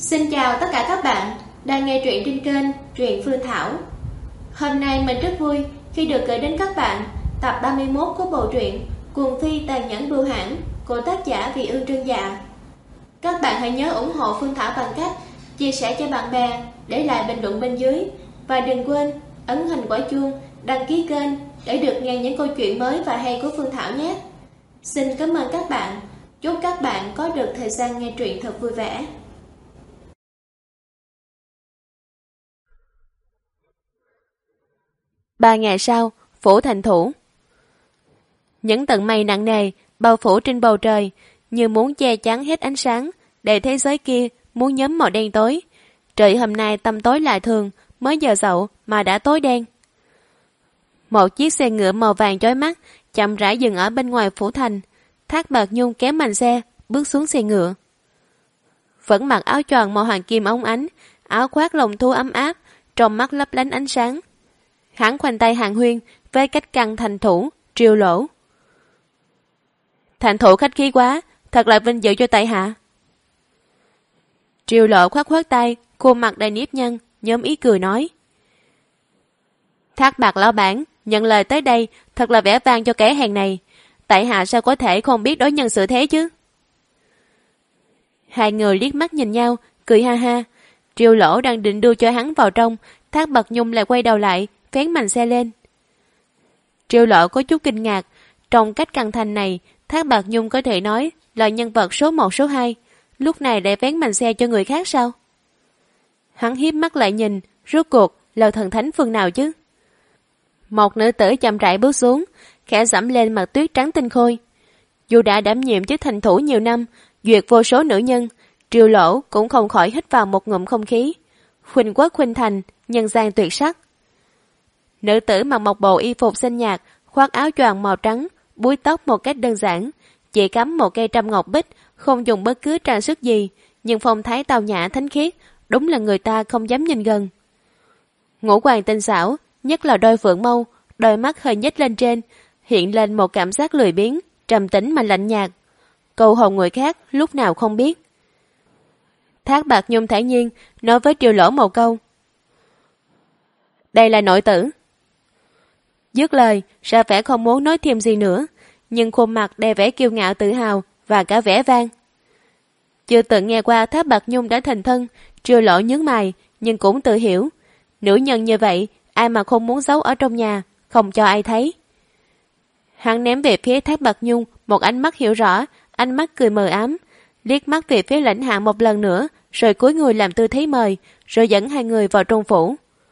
Xin chào tất cả các bạn đang nghe truyện trên kênh Truyện Phương Thảo. Hôm nay mình rất vui khi được gửi đến các bạn tập 31 của bộ truyện Cuồng Phi Tàn Nhẫn Bưu Hãn của tác giả Vì Ương Trân Dạ. Các bạn hãy nhớ ủng hộ Phương Thảo bằng cách chia sẻ cho bạn bè, để lại bình luận bên dưới và đừng quên ấn hình quả chuông, đăng ký kênh để được nghe những câu chuyện mới và hay của Phương Thảo nhé. Xin cảm ơn các bạn. Chúc các bạn có được thời gian nghe truyện thật vui vẻ. Ba ngày sau, phủ thành thủ. Những tầng mây nặng nề bao phủ trên bầu trời, như muốn che chắn hết ánh sáng, để thế giới kia muốn nhấm màu đen tối. Trời hôm nay tăm tối lạ thường, mới giờ dậu mà đã tối đen. Một chiếc xe ngựa màu vàng chói mắt chậm rãi dừng ở bên ngoài phủ thành. Thác Bạt Nhung kéo mành xe, bước xuống xe ngựa. Vẫn mặc áo choàng màu hoàng kim óng ánh, áo khoác lông thú ấm áp, trong mắt lấp lánh ánh sáng. Hắn khoanh tay Hàn Huyên với cách căn thành thủ, Triều Lỗ. Thành thủ khách khí quá, thật là vinh dự cho tại hạ. Triều Lỗ khoát khoát tay, khuôn mặt đầy nếp nhăn, nhóm ý cười nói. Thác Bạt lão bản, nhận lời tới đây, thật là vẻ vang cho kẻ hèn này. Tại hạ sao có thể không biết đối nhân xử thế chứ? Hai người liếc mắt nhìn nhau, cười ha ha. Triều Lỗ đang định đưa cho hắn vào trong, Thác Bạt Nhung lại quay đầu lại, vén mành xe lên. Triều Lỗ có chút kinh ngạc, trong cách căng thành này, Thác Bạt Nhung có thể nói là nhân vật số 1 số 2, lúc này lại vén mành xe cho người khác sao? Hắn hiếp mắt lại nhìn, rốt cuộc là thần thánh phương nào chứ? Một nữ tử chậm rãi bước xuống, khẽ dẫm lên mặt tuyết trắng tinh khôi. Dù đã đảm nhiệm chức thành thủ nhiều năm, duyệt vô số nữ nhân, Triều Lỗ cũng không khỏi hít vào một ngụm không khí. Khuynh quốc khuynh thành, nhân gian tuyệt sắc. Nữ tử mặc một bộ y phục xanh nhạt, khoác áo choàng màu trắng, búi tóc một cách đơn giản, chỉ cắm một cây trăm ngọc bích, không dùng bất cứ trang sức gì, nhưng phong thái tao nhã thánh khiết, đúng là người ta không dám nhìn gần. Ngũ quan tinh xảo, nhất là đôi phượng mâu, đôi mắt hơi nhếch lên trên, hiện lên một cảm giác lười biếng, trầm tĩnh mà lạnh nhạt. Cầu hồn người khác lúc nào không biết. Thác Bạt Nhung thản nhiên nói với Triều Lỗ một câu. Đây là nội tử. Dứt lời, ra vẻ không muốn nói thêm gì nữa, nhưng khuôn mặt đầy vẻ kiêu ngạo tự hào và cả vẻ vang. Chưa từng nghe qua Thác Bạt Nhung đã thành thân, Triều Lỗ nhướng mày, nhưng cũng tự hiểu. Nữ nhân như vậy, ai mà không muốn giấu ở trong nhà, không cho ai thấy. Hắn ném về phía Thác Bạt Nhung một ánh mắt hiểu rõ, ánh mắt cười mờ ám, liếc mắt về phía Lãnh Hạ một lần nữa, rồi cúi người làm tư thế mời, rồi dẫn hai người vào trong phủ.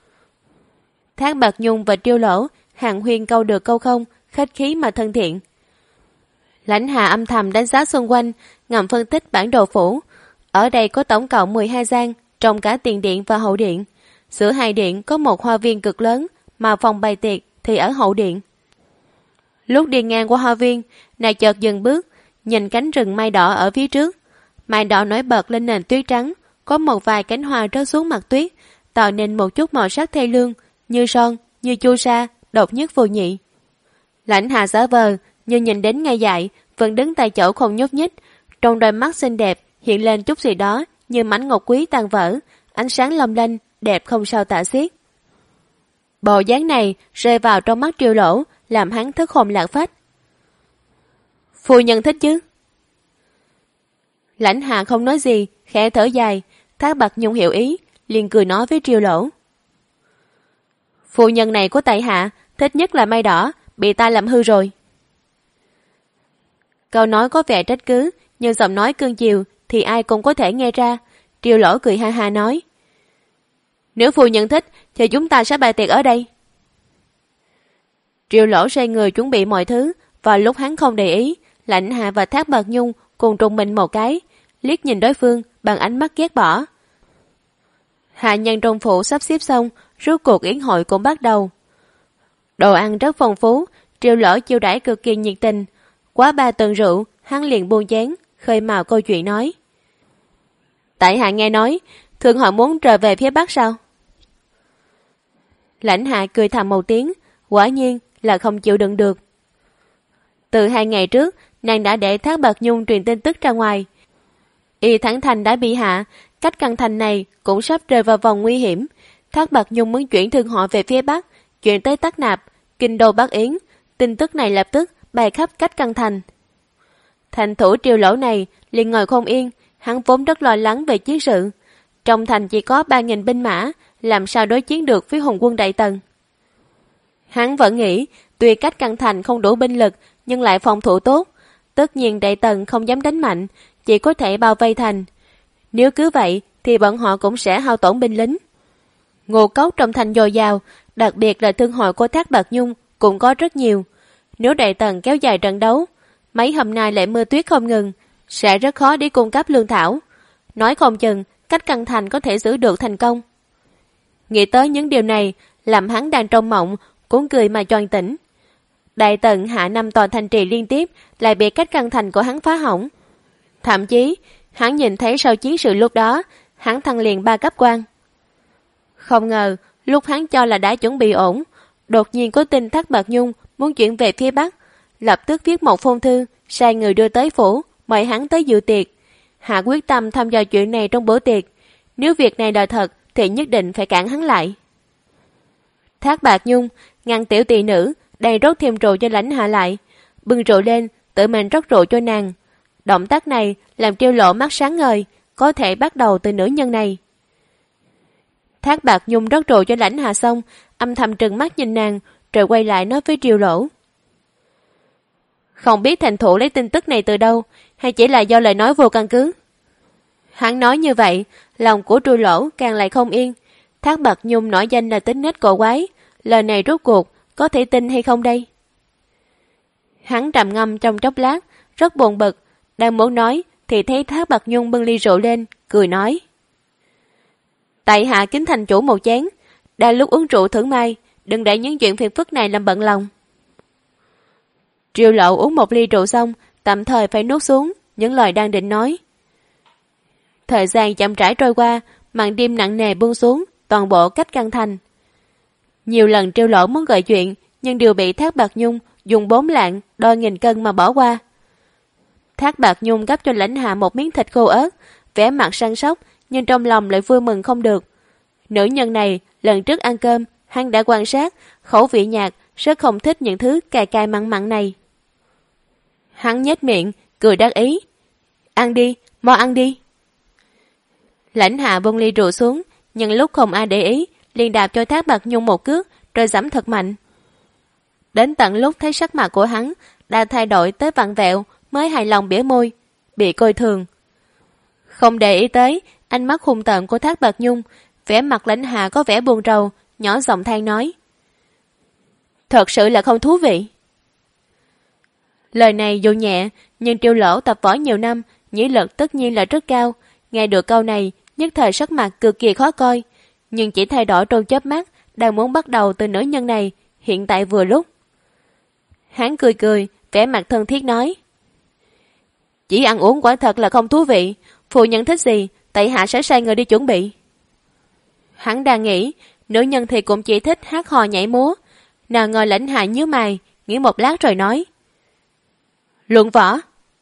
Thác Bạt Nhung và Triều Lỗ hàn huyên câu được câu không, khách khí mà thân thiện. Lãnh Hạ âm thầm đánh giá xung quanh, ngầm phân tích bản đồ phủ. Ở đây có tổng cộng 12 gian, trong cả tiền điện và hậu điện. Giữa hai điện có một hoa viên cực lớn, mà phòng bày tiệc thì ở hậu điện. Lúc đi ngang qua hoa viên, nàng chợt dừng bước, nhìn cánh rừng mai đỏ ở phía trước. Mai đỏ nổi bật lên nền tuyết trắng, có một vài cánh hoa rớt xuống mặt tuyết, tạo nên một chút màu sắc thê lương, như son, như chu sa, độc nhất vô nhị. Lãnh Hạ giả vờ, như nhìn đến ngay dại, vẫn đứng tại chỗ không nhúc nhích, trong đôi mắt xinh đẹp hiện lên chút gì đó như mảnh ngọc quý tan vỡ, ánh sáng long lanh, đẹp không sao tả xiết. Bộ dáng này rơi vào trong mắt Triều Lỗ, làm hắn thất hồn lạc phách. Phu nhân thích chứ? Lãnh Hạ không nói gì, khẽ thở dài. Thác Bạt Nhung hiểu ý, liền cười nói với Triều Lỗ. Phu nhân này của tại hạ thích nhất là mai đỏ, bị ta làm hư rồi. Câu nói có vẻ trách cứ, nhưng giọng nói cương chiều thì ai cũng có thể nghe ra. Triều Lỗ cười ha ha nói. Nếu phu nhân thích thì chúng ta sẽ bày tiệc ở đây. Triều Lỗ xoay người chuẩn bị mọi thứ, vào lúc hắn không để ý, Lãnh Hạ và Thác Bạt Nhung cùng trùng mình một cái, liếc nhìn đối phương bằng ánh mắt ghét bỏ. Hạ nhân trong phủ sắp xếp xong, rốt cuộc yến hội cũng bắt đầu. Đồ ăn rất phong phú, Triều Lỗ chiêu đãi cực kỳ nhiệt tình. Quá 3 tuần rượu, hắn liền buông chén, khơi mào câu chuyện nói. Tại hạ nghe nói, Thượng Hội muốn trở về phía Bắc sao? Lãnh Hạ cười thầm một tiếng, quả nhiên là không chịu đựng được. Từ 2 ngày trước, nàng đã để Thác Bạt Nhung truyền tin tức ra ngoài. Y Thẳng Thành đã bị hạ, Cách Căng Thành này cũng sắp rơi vào vòng nguy hiểm. Thác Bạt Nhung muốn chuyển thương họ về phía Bắc, chuyển tới Tắc Nạp, kinh đô Bắc Yến. Tin tức này lập tức bay khắp Cách Căng Thành. Thành thủ Triều Lỗ này liền ngồi không yên, hắn vốn rất lo lắng về chiến sự. Trong thành chỉ có 3.000 binh mã, làm sao đối chiến được với hùng quân Đại Tần. Hắn vẫn nghĩ, tuy Cách Căng Thành không đủ binh lực, nhưng lại phòng thủ tốt. Tất nhiên Đại Tần không dám đánh mạnh, chỉ có thể bao vây thành. Nếu cứ vậy, thì bọn họ cũng sẽ hao tổn binh lính. Ngô cốc trong thành dồi dào, đặc biệt là thương hội của Thác Bạt Nhung cũng có rất nhiều. Nếu Đại Tần kéo dài trận đấu, mấy hôm nay lại mưa tuyết không ngừng, sẽ rất khó để cung cấp lương thảo. Nói không chừng, Cách Căng Thành có thể giữ được thành công. Nghĩ tới những điều này, làm hắn đang trong mộng, cũng cười mà choàng tỉnh. Đại Tần hạ 5 tòa thành trì liên tiếp, lại bị Cách Căng Thành của hắn phá hỏng. Thậm chí, hắn nhìn thấy sau chiến sự lúc đó, hắn thăng liền 3 cấp quan. Không ngờ, lúc hắn cho là đã chuẩn bị ổn, đột nhiên có tin Thác Bạt Nhung muốn chuyển về phía Bắc, lập tức viết một phong thư, sai người đưa tới phủ, mời hắn tới dự tiệc. Hạ quyết tâm tham gia chuyện này trong bữa tiệc, nếu việc này là thật thì nhất định phải cản hắn lại. Thác Bạt Nhung ngăn tiểu tỳ nữ đang rót thêm rượu cho Lãnh Hạ lại, bưng rượu lên, tự mình rót rượu cho nàng. Động tác này làm Triều Lộ mắt sáng ngời, có thể bắt đầu từ nữ nhân này. Thác Bạt Nhung rót rượu cho Lãnh Hạ xong, âm thầm trừng mắt nhìn nàng, rồi quay lại nói với Triều Lỗ. Không biết thành thủ lấy tin tức này từ đâu, hay chỉ là do lời nói vô căn cứ. Hắn nói như vậy, lòng của Triều Lỗ càng lại không yên. Thác Bạt Nhung nổi danh là tính nết cổ quái, lời này rốt cuộc có thể tin hay không đây? Hắn trầm ngâm trong chốc lát, rất buồn bực, đang muốn nói thì thấy Thác Bạt Nhung bưng ly rượu lên, cười nói. Tại hạ kính thành chủ một chén, đã lúc uống rượu thưởng mai, đừng để những chuyện phiền phức này làm bận lòng. Triều Lộ uống một ly rượu xong, tạm thời phải nuốt xuống những lời đang định nói. Thời gian chậm rãi trôi qua, màn đêm nặng nề buông xuống toàn bộ Cách Căng Thành. Nhiều lần Triều Lộ muốn gợi chuyện, nhưng đều bị Thác Bạt Nhung dùng 4 lạng đôi 1000 cân mà bỏ qua. Thác Bạt Nhung gắp cho Lãnh Hạ một miếng thịt khô ớt, vẻ mặt săn sóc, nhưng trong lòng lại vui mừng không được. Nữ nhân này lần trước ăn cơm, hắn đã quan sát, khẩu vị nhạt, rất không thích những thứ cay cay mặn mặn này. Hắn nhếch miệng, cười đắc ý. Ăn đi, mau ăn đi. Lãnh Hạ buông ly rượu xuống, nhưng lúc không ai để ý, liền đạp cho Thác Bạt Nhung một cước, rồi giẫm thật mạnh. Đến tận lúc thấy sắc mặt của hắn đã thay đổi tới vặn vẹo, mới hài lòng bỉa môi, bị coi thường. Không để ý tới ánh mắt hung tợn của Thác Bạt Nhung, vẻ mặt Lãnh Hạ có vẻ buồn rầu, nhỏ giọng than nói. Thật sự là không thú vị. Lời này dù nhẹ, nhưng Triều Lỗ tập võ nhiều năm, nhĩ lực tất nhiên là rất cao. Nghe được câu này, nhất thời sắc mặt cực kỳ khó coi, nhưng chỉ thay đổi trong chớp mắt, đang muốn bắt đầu từ nữ nhân này, hiện tại vừa lúc. Hắn cười cười, vẻ mặt thân thiết nói. Chỉ ăn uống quả thật là không thú vị, phụ nhân thích gì, tại hạ sẽ sai người đi chuẩn bị. Hắn đang nghĩ, nữ nhân thì cũng chỉ thích hát hò nhảy múa. Nào ngờ Lãnh Hạ nhíu mày, nghĩ một lát rồi nói. Luận võ.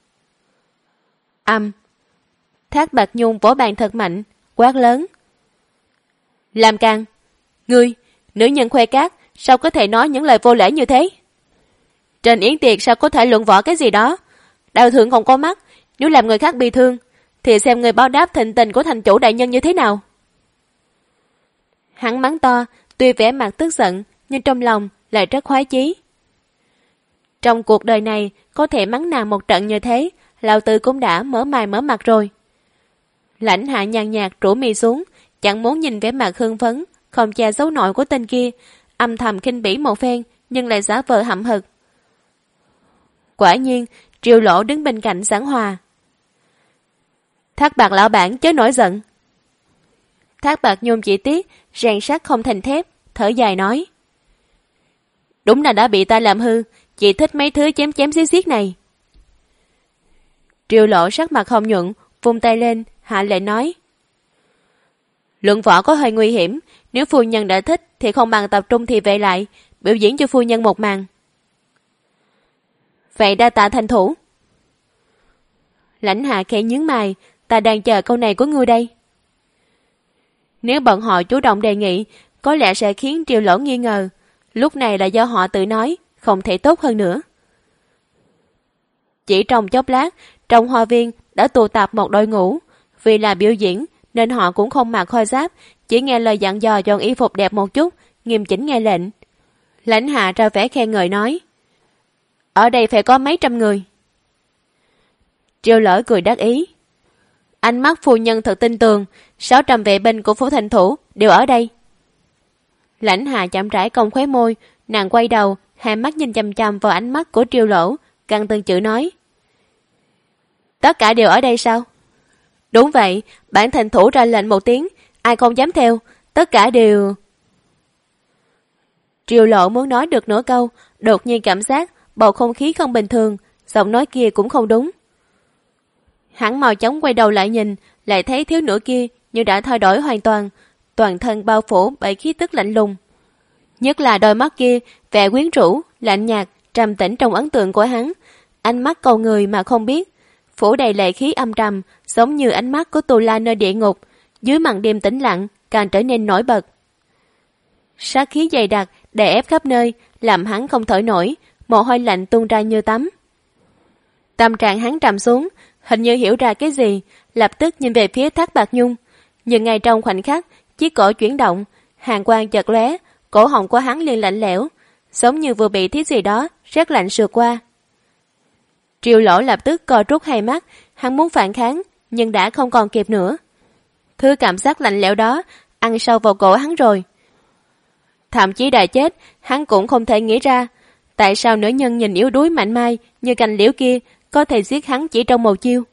Thác Bạt Nhung vỗ bàn thật mạnh, quát lớn. Làm càn. Ngươi, nữ nhân khoe cát, sao có thể nói những lời vô lễ như thế? Trên yến tiệc sao có thể luận võ cái gì đó? Đào thượng không có mắt, nếu làm người khác bị thương, thì xem người báo đáp thịnh tình của thành chủ đại nhân như thế nào. Hắn mắng to, tuy vẻ mặt tức giận, nhưng trong lòng lại rất khoái chí. Trong cuộc đời này, có thể mắng nàng một trận như thế, lão tử cũng đã mở mày mở mặt rồi. Lãnh Hạ nhàn nhạt rũ mi xuống, chẳng muốn nhìn vẻ mặt hưng phấn, không che giấu nổi của tên kia, âm thầm khinh bỉ một phen, nhưng lại giả vờ hậm hực. Quả nhiên, Triều Lỗ đứng bên cạnh giảng hòa. Thác Bạt lão bản chớ nổi giận. Thác Bạt Nhung chỉ tiếc, rèn sắt không thành thép, thở dài nói. Đúng là đã bị ta làm hư, chỉ thích mấy thứ chém chém xiết xiết này. Triều Lỗ sắc mặt không nhuận, vung tay lên, hạ lệnh nói. Luận võ có hơi nguy hiểm, nếu phu nhân đã thích thì không bằng tập trung thì về lại, biểu diễn cho phu nhân một màn. Vậy đa tạ thành thủ. Lãnh Hạ khẽ nhướng mày, ta đang chờ câu này của ngươi đây. Nếu bọn họ chủ động đề nghị, có lẽ sẽ khiến Triều Lỗ nghi ngờ. Lúc này là do họ tự nói, không thể tốt hơn nữa. Chỉ trong chốc lát, trong hoa viên đã tụ tập một đội ngũ. Vì là biểu diễn nên họ cũng không mặc khôi giáp, chỉ nghe lời dặn dò chọn y phục đẹp một chút, nghiêm chỉnh nghe lệnh. Lãnh Hạ ra vẻ khen ngợi nói: ở đây phải có mấy trăm người. Triều Lỗ cười đắc ý: ánh mắt phu nhân thật tin tường, 600 vệ binh của phủ thành thủ đều ở đây. Lãnh Hạ chậm rãi cong khóe môi, nàng quay đầu, hai mắt nhìn chằm chằm vào ánh mắt của Triều Lỗ, căng từng chữ nói: tất cả đều ở đây sao? Đúng vậy, bản thành thủ ra lệnh một tiếng, ai không dám theo, tất cả đều... Triều Lỗ muốn nói được nửa câu, đột nhiên cảm giác bầu không khí không bình thường, giọng nói kia cũng không đúng. Hắn mau chóng quay đầu lại nhìn, lại thấy thiếu nữ kia như đã thay đổi hoàn toàn, toàn thân bao phủ bởi khí tức lạnh lùng. Nhất là đôi mắt kia, vẻ quyến rũ, lạnh nhạt, trầm tĩnh trong ấn tượng của hắn, ánh mắt cầu người mà không biết, phủ đầy lệ khí âm trầm, giống như ánh mắt của Tù La nơi địa ngục, dưới màn đêm tĩnh lặng càng trở nên nổi bật. Sát khí dày đặc đè ép khắp nơi, làm hắn không thở nổi, mồ hôi lạnh tuôn ra như tắm. Tâm trạng hắn trầm xuống, hình như hiểu ra cái gì, lập tức nhìn về phía Thác Bạt Nhung, nhưng ngay trong khoảnh khắc, chiếc cổ chuyển động, hàn quang chợt lóe, cổ họng của hắn liền lạnh lẽo, giống như vừa bị thứ gì đó rét lạnh sượt qua. Triều Lỗ lập tức co rút hai mắt, hắn muốn phản kháng, nhưng đã không còn kịp nữa. Thứ cảm giác lạnh lẽo đó ăn sâu vào cổ hắn rồi. Thậm chí đã chết, hắn cũng không thể nghĩ ra tại sao nữ nhân nhìn yếu đuối mạnh mai như cành liễu kia có thể giết hắn chỉ trong một chiêu.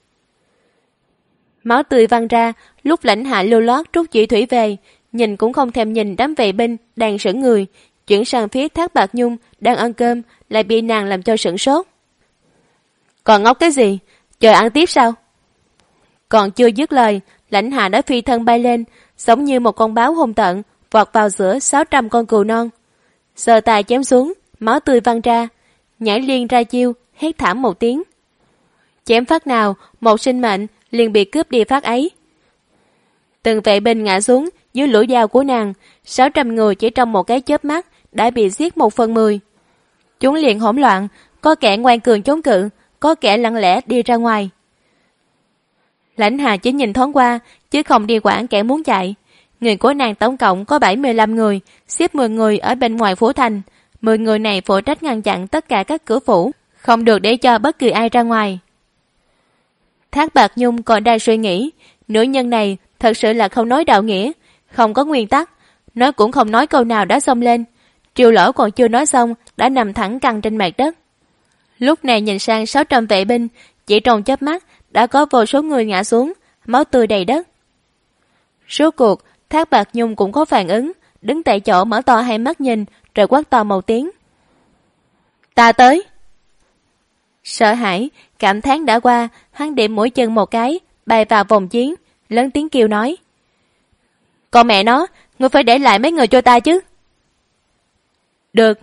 Máu tươi văng ra, lúc Lãnh Hạ lưu lót rút chỉ thủy về, nhìn cũng không thèm nhìn đám vệ binh đang sững người, chuyển sang phía Thác Bạt Nhung đang ăn cơm, lại bị nàng làm cho sửng sốt. Còn ngốc cái gì? Chờ ăn tiếp sao? Còn chưa dứt lời, Lãnh Hạ đã phi thân bay lên, giống như một con báo hung tợn, vọt vào giữa 600 con cừu non. Giơ tay chém xuống, máu tươi văng ra, nhảy liền ra chiêu, hét thảm một tiếng. Chém phát nào, một sinh mệnh liền bị cướp đi phát ấy. Từng vệ binh ngã xuống dưới lưỡi dao của nàng, 600 người chỉ trong một cái chớp mắt đã bị giết 1/10. Chúng liền hỗn loạn, có kẻ ngoan cường chống cự, có kẻ lặng lẽ đi ra ngoài. Lãnh Hà chỉ nhìn thoáng qua, chứ không đi quản kẻ muốn chạy. Người của nàng tổng cộng có 75 người, xếp 10 người ở bên ngoài phủ thành. 10 người này phụ trách ngăn chặn tất cả các cửa phủ, không được để cho bất kỳ ai ra ngoài. Thác Bạt Nhung còn đang suy nghĩ, nữ nhân này thật sự là không nói đạo nghĩa, không có nguyên tắc, nói cũng không nói câu nào đã xông lên. Triều Lỗ còn chưa nói xong đã nằm thẳng căng trên mặt đất. Lúc này nhìn sang 600 vệ binh, chỉ trong chớp mắt đã có vô số người ngã xuống, máu tươi đầy đất. Rốt cuộc Thác Bạt Nhung cũng có phản ứng, đứng tại chỗ mở to hai mắt nhìn, rồi quát to một tiếng: ta tới. Sợ hãi, cảm thán đã qua, hắn điểm mũi chân một cái, bay vào vòng chiến, lớn tiếng kêu nói: con mẹ nó, ngươi phải để lại mấy người cho ta chứ. Được.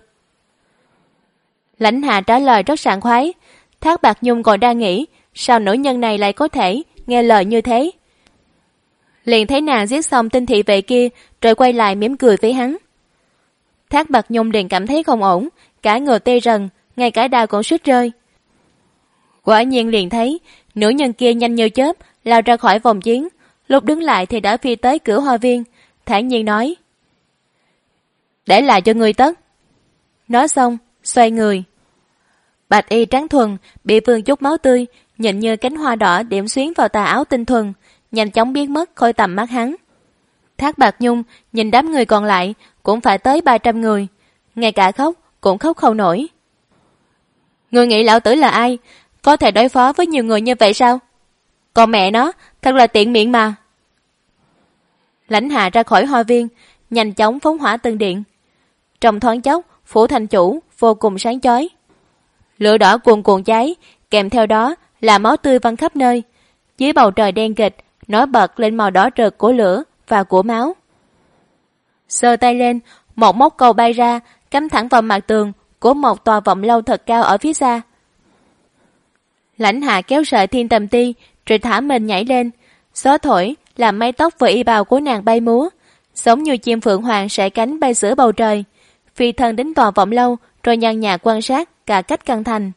Lãnh Hạ trả lời rất sảng khoái. Thác Bạt Nhung còn đang nghĩ sao nữ nhân này lại có thể nghe lời như thế. Liền thấy nàng giết xong tinh thị vệ kia, rồi quay lại mỉm cười với hắn. Thác Bạt Nhung liền cảm thấy không ổn, cả người tê rần, ngay cả đao cũng suýt rơi. Quả nhiên liền thấy nữ nhân kia nhanh như chớp lao ra khỏi vòng chiến, lúc đứng lại thì đã phi tới cửa hoa viên, thản nhiên nói: để lại cho ngươi tất. Nói xong xoay người. Bạch y trắng thuần bị vương chút máu tươi, nhìn như cánh hoa đỏ điểm xuyến vào tà áo tinh thuần, nhanh chóng biến mất khỏi tầm mắt hắn. Thác Bạt Nhung nhìn đám người còn lại cũng phải tới 300 người, ngay cả khóc cũng khóc không nổi. Ngươi nghĩ lão tử là ai, có thể đối phó với nhiều người như vậy sao? Còn mẹ nó, thật là tiện miệng mà. Lãnh Hạ ra khỏi hoa viên, nhanh chóng phóng hỏa từng điện. Trong thoáng chốc, phủ thành chủ vô cùng sáng chói. Lửa đỏ cuồn cuộn cháy, kèm theo đó là máu tươi văng khắp nơi. Dưới bầu trời đen kịt, nổi bật lên màu đỏ rực của lửa và của máu. Giơ tay lên, một móc câu bay ra, cắm thẳng vào mặt tường của một tòa vọng lâu thật cao ở phía xa. Lãnh Hạ kéo sợi thiên tầm ti, rồi thả mình nhảy lên. Gió thổi làm mái tóc và y bào của nàng bay múa, giống như chim phượng hoàng sải cánh bay giữa bầu trời, phi thân đến tòa vọng lâu rồi nhàn nhạt quan sát cả cách căn thành.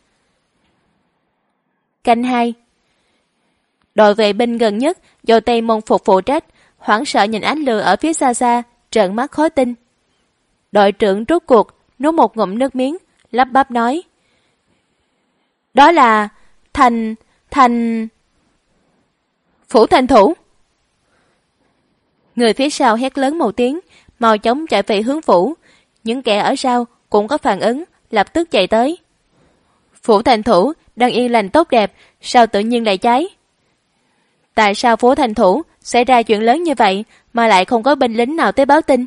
Canh 2. Đội vệ binh gần nhất do Tây Môn Phục phụ trách, hoảng sợ nhìn ánh lửa ở phía xa xa, trợn mắt khó tin. Đội trưởng rút cuộc nuốt một ngụm nước miếng, lắp bắp nói: "Đó là thành Phủ Thành Thủ." Người phía sau hét lớn một tiếng, mau chóng chạy về hướng phủ. Những kẻ ở sau cũng có phản ứng, lập tức chạy tới. Phủ Thành Thủ đang yên lành tốt đẹp, sao tự nhiên lại cháy? Tại sao Phủ Thành Thủ xảy ra chuyện lớn như vậy mà lại không có binh lính nào tới báo tin?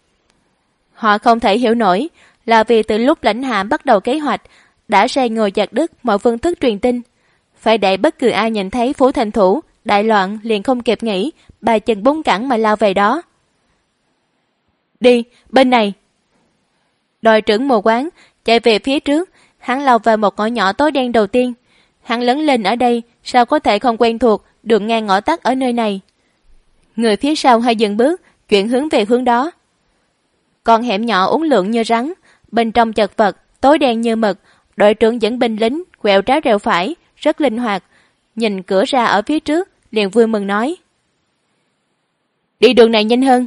Họ không thể hiểu nổi, là vì từ lúc lãnh hạ bắt đầu kế hoạch, đã sai người chặt đứt mọi phương thức truyền tin. Phải để bất cứ ai nhìn thấy Phủ Thành Thủ đại loạn liền không kịp nghĩ, bài chân bốn cẳng mà lao về đó. "Đi, bên này." Đội trưởng mù quáng chạy về phía trước, hắn lao vào một ngõ nhỏ tối đen đầu tiên. Hắn lớn lên ở đây, sao có thể không quen thuộc đường ngang ngõ tắt ở nơi này? Người phía sau hơi dừng bước, chuyển hướng về hướng đó. Con hẻm nhỏ uốn lượn như rắn, bên trong chật vật, tối đen như mực. Đội trưởng dẫn binh lính quẹo trái rẹo phải, rất linh hoạt. Nhìn cửa ra ở phía trước, liền vui mừng nói: "Đi đường này nhanh hơn."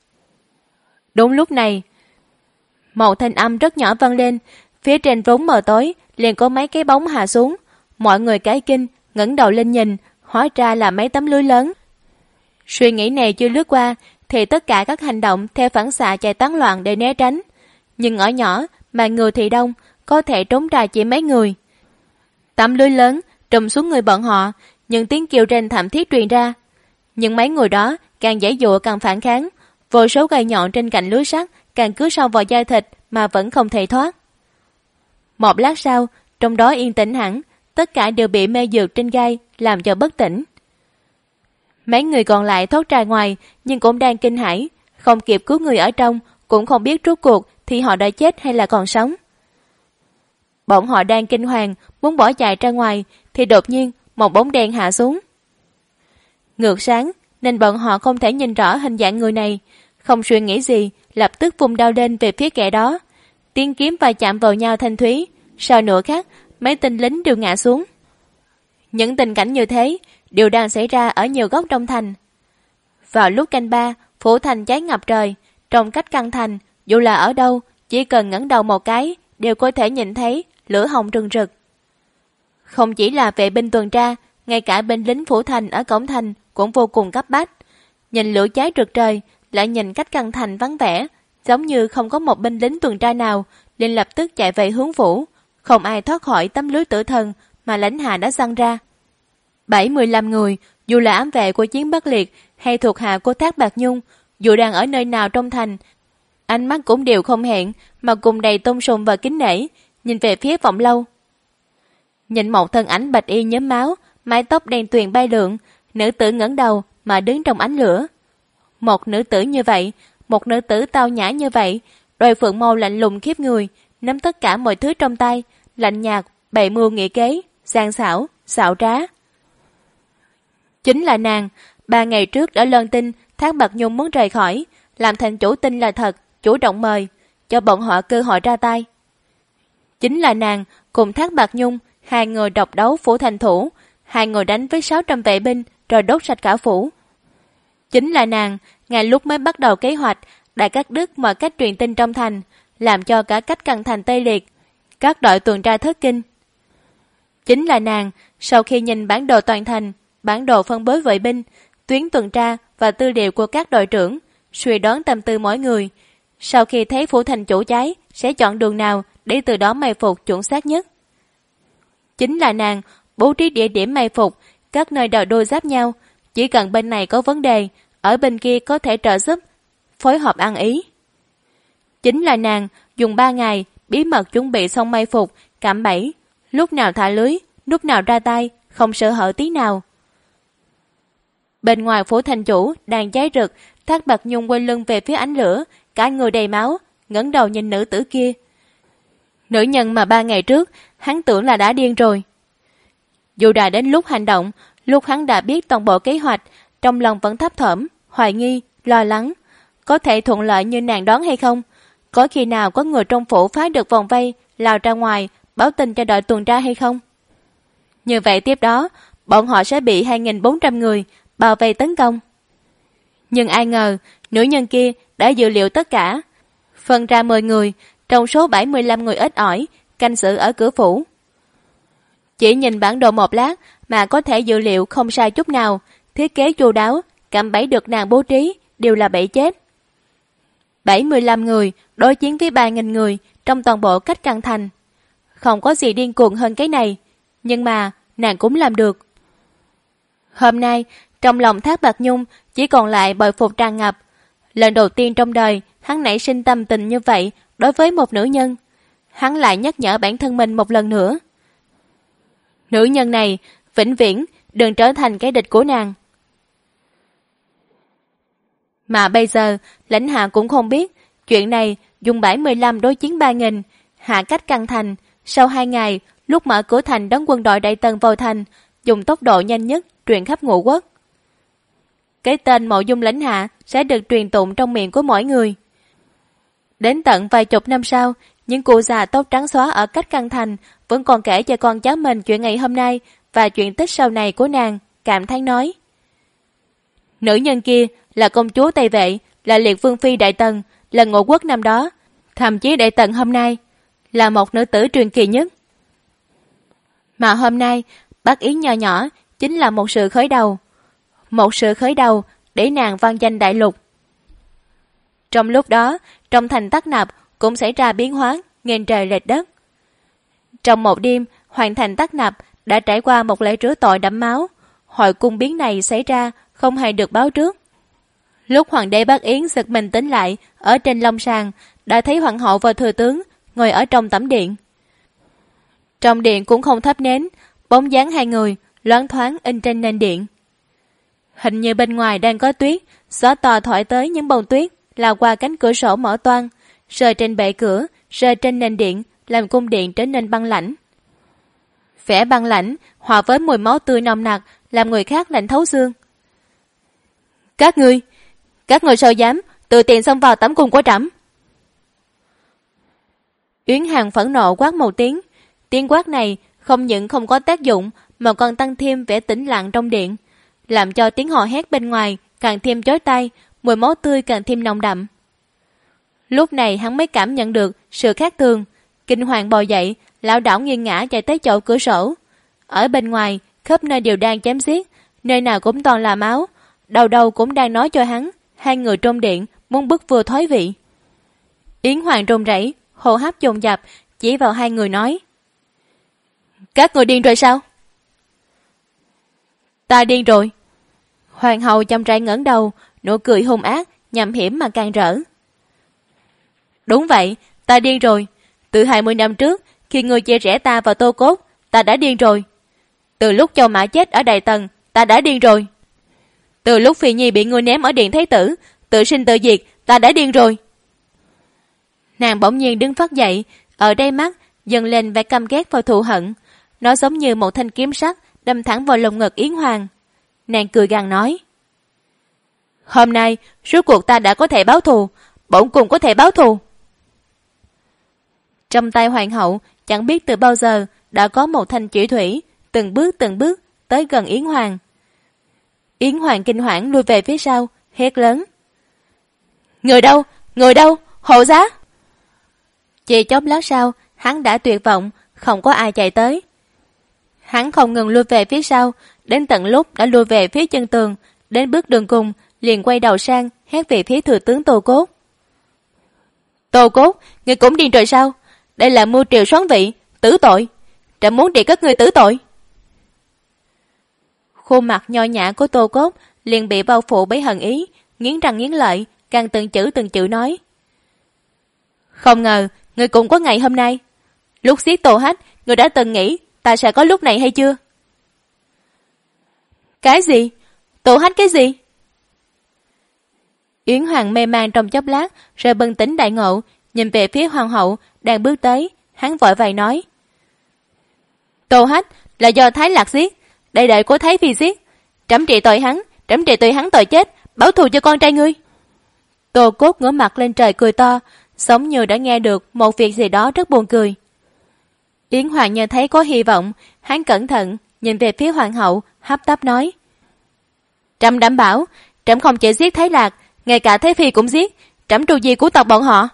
Đúng lúc này, một thanh âm rất nhỏ vang lên, phía trên vốn mờ tối, liền có mấy cái bóng hạ xuống. Mọi người cái kinh, ngẩng đầu lên nhìn, hóa ra là mấy tấm lưới lớn. Suy nghĩ này chưa lướt qua, thì tất cả các hành động theo phản xạ chạy tán loạn để né tránh. Nhưng ở nhỏ, mà người thì đông, có thể trốn ra chỉ mấy người. Tấm lưới lớn trùm xuống người bọn họ, những tiếng kêu rên thảm thiết truyền ra. Nhưng mấy người đó càng giãy giụa càng phản kháng, vô số gai nhọn trên cạnh lưới sắt càng cứ sâu vào da thịt mà vẫn không thể thoát. Một lát sau, trong đó yên tĩnh hẳn, tất cả đều bị mê dược trên gai làm cho bất tỉnh. Mấy người còn lại thoát ra ngoài, nhưng cũng đang kinh hãi, không kịp cứu người ở trong, cũng không biết rốt cuộc thì họ đã chết hay là còn sống. Bọn họ đang kinh hoàng, muốn bỏ chạy ra ngoài, thì đột nhiên một bóng đen hạ xuống. Ngược sáng, nên bọn họ không thể nhìn rõ hình dạng người này, không suy nghĩ gì, lập tức vung đao lên về phía kẻ đó. Tiếng kiếm va chạm vào nhau thanh thúy, sau nửa khắc, mấy tên lính đều ngã xuống. Những tình cảnh như thế đều đang xảy ra ở nhiều góc trong thành. Vào lúc canh 3, phủ thành cháy ngập trời, trong cách căn thành, dù là ở đâu, chỉ cần ngẩng đầu một cái, đều có thể nhìn thấy lửa hồng rừng rực. Không chỉ là vệ binh tuần tra, ngay cả binh lính phủ thành ở cổng thành cũng vô cùng cấp bách. Nhìn lửa cháy rực trời, lại nhìn cách căn thành vắng vẻ, giống như không có một binh lính tuần tra nào, liền lập tức chạy về hướng phủ. Không ai thoát khỏi tấm lưới tử thần mà lãnh hạ đã giăng ra. 75 người, dù là ám vệ của chiến Bắc Liệt hay thuộc hạ của Thác Bạt Nhung, dù đang ở nơi nào trong thành, ánh mắt cũng đều không hẹn mà cùng đầy tôn sùng và kính nể, nhìn về phía vọng lâu. Nhìn một thân ảnh bạch y nhớm máu, mái tóc đen tuyền bay lượn, nữ tử ngẩng đầu mà đứng trong ánh lửa. Một nữ tử như vậy, một nữ tử tao nhã như vậy, đôi phượng mâu lạnh lùng khiếp người, nắm tất cả mọi thứ trong tay, lạnh nhạt, bày mưu nghị kế, gian xảo, xảo trá. Chính là nàng, 3 ngày trước đã lân tin Thác Bạt Nhung muốn rời khỏi, làm thành chủ tin là thật, chủ động mời, cho bọn họ cơ hội ra tay. Chính là nàng cùng Thác Bạt Nhung, 2 người độc đấu phủ thành thủ, 2 người đánh với 600 vệ binh rồi đốt sạch cả phủ. Chính là nàng, ngay lúc mới bắt đầu kế hoạch, đã cắt đứt mọi cách truyền tin trong thành, làm cho cả cách căn thành tê liệt, các đội tuần tra thất kinh. Chính là nàng, sau khi nhìn bản đồ toàn thành, bản đồ phân bố vệ binh, tuyến tuần tra và tư liệu của các đội trưởng, suy đoán tâm tư mỗi người. Sau khi thấy phủ thành chủ cháy, sẽ chọn đường nào để từ đó mai phục chuẩn xác nhất. Chính là nàng, bố trí địa điểm mai phục, các nơi đầu đuôi giáp nhau, chỉ cần bên này có vấn đề, ở bên kia có thể trợ giúp, phối hợp ăn ý. Chính là nàng, dùng 3 ngày, bí mật chuẩn bị xong mai phục, cạm bẫy, lúc nào thả lưới, lúc nào ra tay, không sợ hở tí nào. Bên ngoài phủ thành chủ đang cháy rực, Thác Bạt Nhung quay lưng về phía ánh lửa, cả người đầy máu, ngẩng đầu nhìn nữ tử kia. Nữ nhân mà 3 ngày trước, hắn tưởng là đã điên rồi. Dù đã đến lúc hành động, lúc hắn đã biết toàn bộ kế hoạch, trong lòng vẫn thấp thỏm, hoài nghi, lo lắng. Có thể thuận lợi như nàng đoán hay không? Có khi nào có người trong phủ phá được vòng vây, lao ra ngoài, báo tin cho đội tuần tra hay không? Như vậy tiếp đó, bọn họ sẽ bị 2.400 người bao vây tấn công. Nhưng ai ngờ, nữ nhân kia đã dự liệu tất cả. Phân ra 10 người, trong số 75 người ít ỏi, canh giữ ở cửa phủ. Chỉ nhìn bản đồ một lát mà có thể dự liệu không sai chút nào, thiết kế chu đáo, cạm bẫy được nàng bố trí, đều là bẫy chết. 75 người đối chiến với 3.000 người trong toàn bộ cách căn thành. Không có gì điên cuồng hơn cái này, nhưng mà nàng cũng làm được. Hôm nay, trong lòng Thác Bạt Nhung chỉ còn lại bội phục tràn ngập. Lần đầu tiên trong đời, hắn nảy sinh tâm tình như vậy đối với một nữ nhân. Hắn lại nhắc nhở bản thân mình một lần nữa. Nữ nhân này, vĩnh viễn, đừng trở thành cái địch của nàng. Mà bây giờ, lãnh hạ cũng không biết, chuyện này dùng 75 đối chiến 3.000, hạ cách căn thành. Sau 2 ngày, lúc mở cửa thành đón quân đội Đại Tần vào thành, dùng tốc độ nhanh nhất truyền khắp ngũ quốc. Cái tên Mộ Dung lãnh hạ sẽ được truyền tụng trong miệng của mỗi người. Đến tận vài chục năm sau, những cụ già tóc trắng xóa ở cách căn thành vẫn còn kể cho con cháu mình chuyện ngày hôm nay và chuyện tích sau này của nàng, cảm thán nói. Nữ nhân kia là công chúa Tây Vệ, là liệt vương phi Đại Tần, là ngũ quốc năm đó, thậm chí Đại Tần hôm nay là một nữ tử truyền kỳ nhất. Mà hôm nay, Bắc Yến nhỏ nhỏ chính là một sự khởi đầu. Một sự khởi đầu để nàng vang danh đại lục. Trong lúc đó, trong thành Tắc Nạp cũng xảy ra biến hóa, nghênh trời lệch đất. Trong một đêm, hoàng thành Tắc Nạp đã trải qua một lễ rửa tội đẫm máu. Hội cung biến này xảy ra không hề được báo trước. Lúc hoàng đế Bắc Yến giật mình tỉnh lại, ở trên long sàng, đã thấy hoàng hậu và thừa tướng ngồi ở trong tẩm điện. Trong điện cũng không thắp nến, bóng dáng hai người loáng thoáng in trên nền điện. Hình như bên ngoài đang có tuyết, gió to thổi tới những bông tuyết lao qua cánh cửa sổ mở toang, rơi trên bệ cửa, rơi trên nền điện, làm cung điện trở nên băng lãnh. Vẻ băng lãnh hòa với mùi máu tươi nồng nặc, làm người khác lạnh thấu xương. Các người sao dám tự tiện xông vào tẩm cung của trẫm? Yến Hàn phẫn nộ quát một tiếng. Tiếng quát này không những không có tác dụng mà còn tăng thêm vẻ tĩnh lặng trong điện, làm cho tiếng hò hét bên ngoài càng thêm chói tai, mùi máu tươi càng thêm nồng đậm. Lúc này hắn mới cảm nhận được sự khác thường, kinh hoàng bò dậy, lảo đảo nghiêng ngã chạy tới chỗ cửa sổ. Ở bên ngoài, khắp nơi đều đang chém giết, nơi nào cũng toàn là máu, đầu đầu cũng đang nói cho hắn, hai người trong điện muốn bức vừa thói vị. Yến Hoàng run rẩy, hô hấp dồn dập, chỉ vào hai người nói: Các người điên rồi sao? Ta điên rồi. Hoàng hậu chăm rãi ngẩng đầu, nụ cười hung ác, nham hiểm mà càng rỡ. Đúng vậy, ta điên rồi. Từ 20 năm trước, khi ngươi chia rẽ ta và Tô Cốt, ta đã điên rồi. Từ lúc Châu Mã chết ở Đại Tần, ta đã điên rồi. Từ lúc Phi Nhi bị ngươi ném ở điện Thái Tử, tự sinh tự diệt, ta đã điên rồi. Nàng bỗng nhiên đứng phát dậy, ở đây mắt dần lên vẻ căm ghét và thù hận. Nó giống như một thanh kiếm sắt đâm thẳng vào lồng ngực Yến Hoàng. Nàng cười gằn nói: Hôm nay, rốt cuộc ta đã có thể báo thù, bổn cung có thể báo thù. Trong tay hoàng hậu, chẳng biết từ bao giờ đã có một thanh chủy thủy, từng bước tới gần Yến Hoàng. Yến Hoàng kinh hoảng lùi về phía sau, hét lớn: Người đâu, hộ giá! Chỉ chốc lát sau, hắn đã tuyệt vọng, không có ai chạy tới. Hắn không ngừng lui về phía sau, đến tận lúc đã lui về phía chân tường, đến bước đường cùng, liền quay đầu sang, hét về phía thừa tướng Tô Cốt: Tô Cốt, ngươi cũng điên rồi sao? Đây là mưu triều soán vị, tử tội. Trẫm muốn trị các ngươi tử tội. Khuôn mặt nho nhã của Tô Cốt liền bị bao phủ bởi hận ý, nghiến răng nghiến lợi, càng từng chữ nói: Không ngờ, ngươi cũng có ngày hôm nay. Lúc giết Tô Hách, ngươi đã từng nghĩ ta sẽ có lúc này hay chưa? Cái gì? Tô Hách cái gì? Yến Hoàng mê man trong chốc lát, rồi bừng tỉnh đại ngộ, nhìn về phía hoàng hậu đang bước tới, hắn vội vàng nói: Tô Hách là do Thái Lạc giết, đệ đệ của Thái Phi giết, trẫm trị tội hắn, trẫm trị tùy hắn tội chết, báo thù cho con trai ngươi. Tô Cốt ngửa mặt lên trời cười to, giống như đã nghe được một việc gì đó rất buồn cười. Yến Hoàng nhận thấy có hy vọng, hắn cẩn thận nhìn về phía hoàng hậu, hấp tấp nói: trẫm đảm bảo, trẫm không chỉ giết Thái Lạc, ngay cả Thái Phi cũng giết, trẫm tru diệt của tộc bọn họ.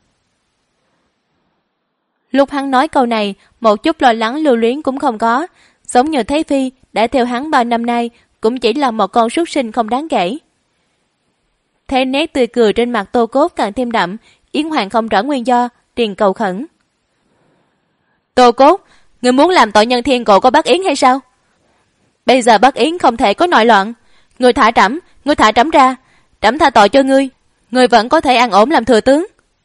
Lúc hắn nói câu này, một chút lo lắng lưu luyến cũng không có, giống như Thái Phi đã theo hắn bao năm nay cũng chỉ là một con súc sinh không đáng kể. Thế nét tươi cười trên mặt Tô Cốt càng thêm đậm, Yến Hoàng không rõ nguyên do, liền cầu khẩn: Tô Cốt, ngươi muốn làm tội nhân thiên cổ của Bắc Yến hay sao? Bây giờ Bắc Yến không thể có nội loạn, ngươi thả trẫm ra, trẫm tha tội cho ngươi, ngươi vẫn có thể an ổn làm thừa tướng.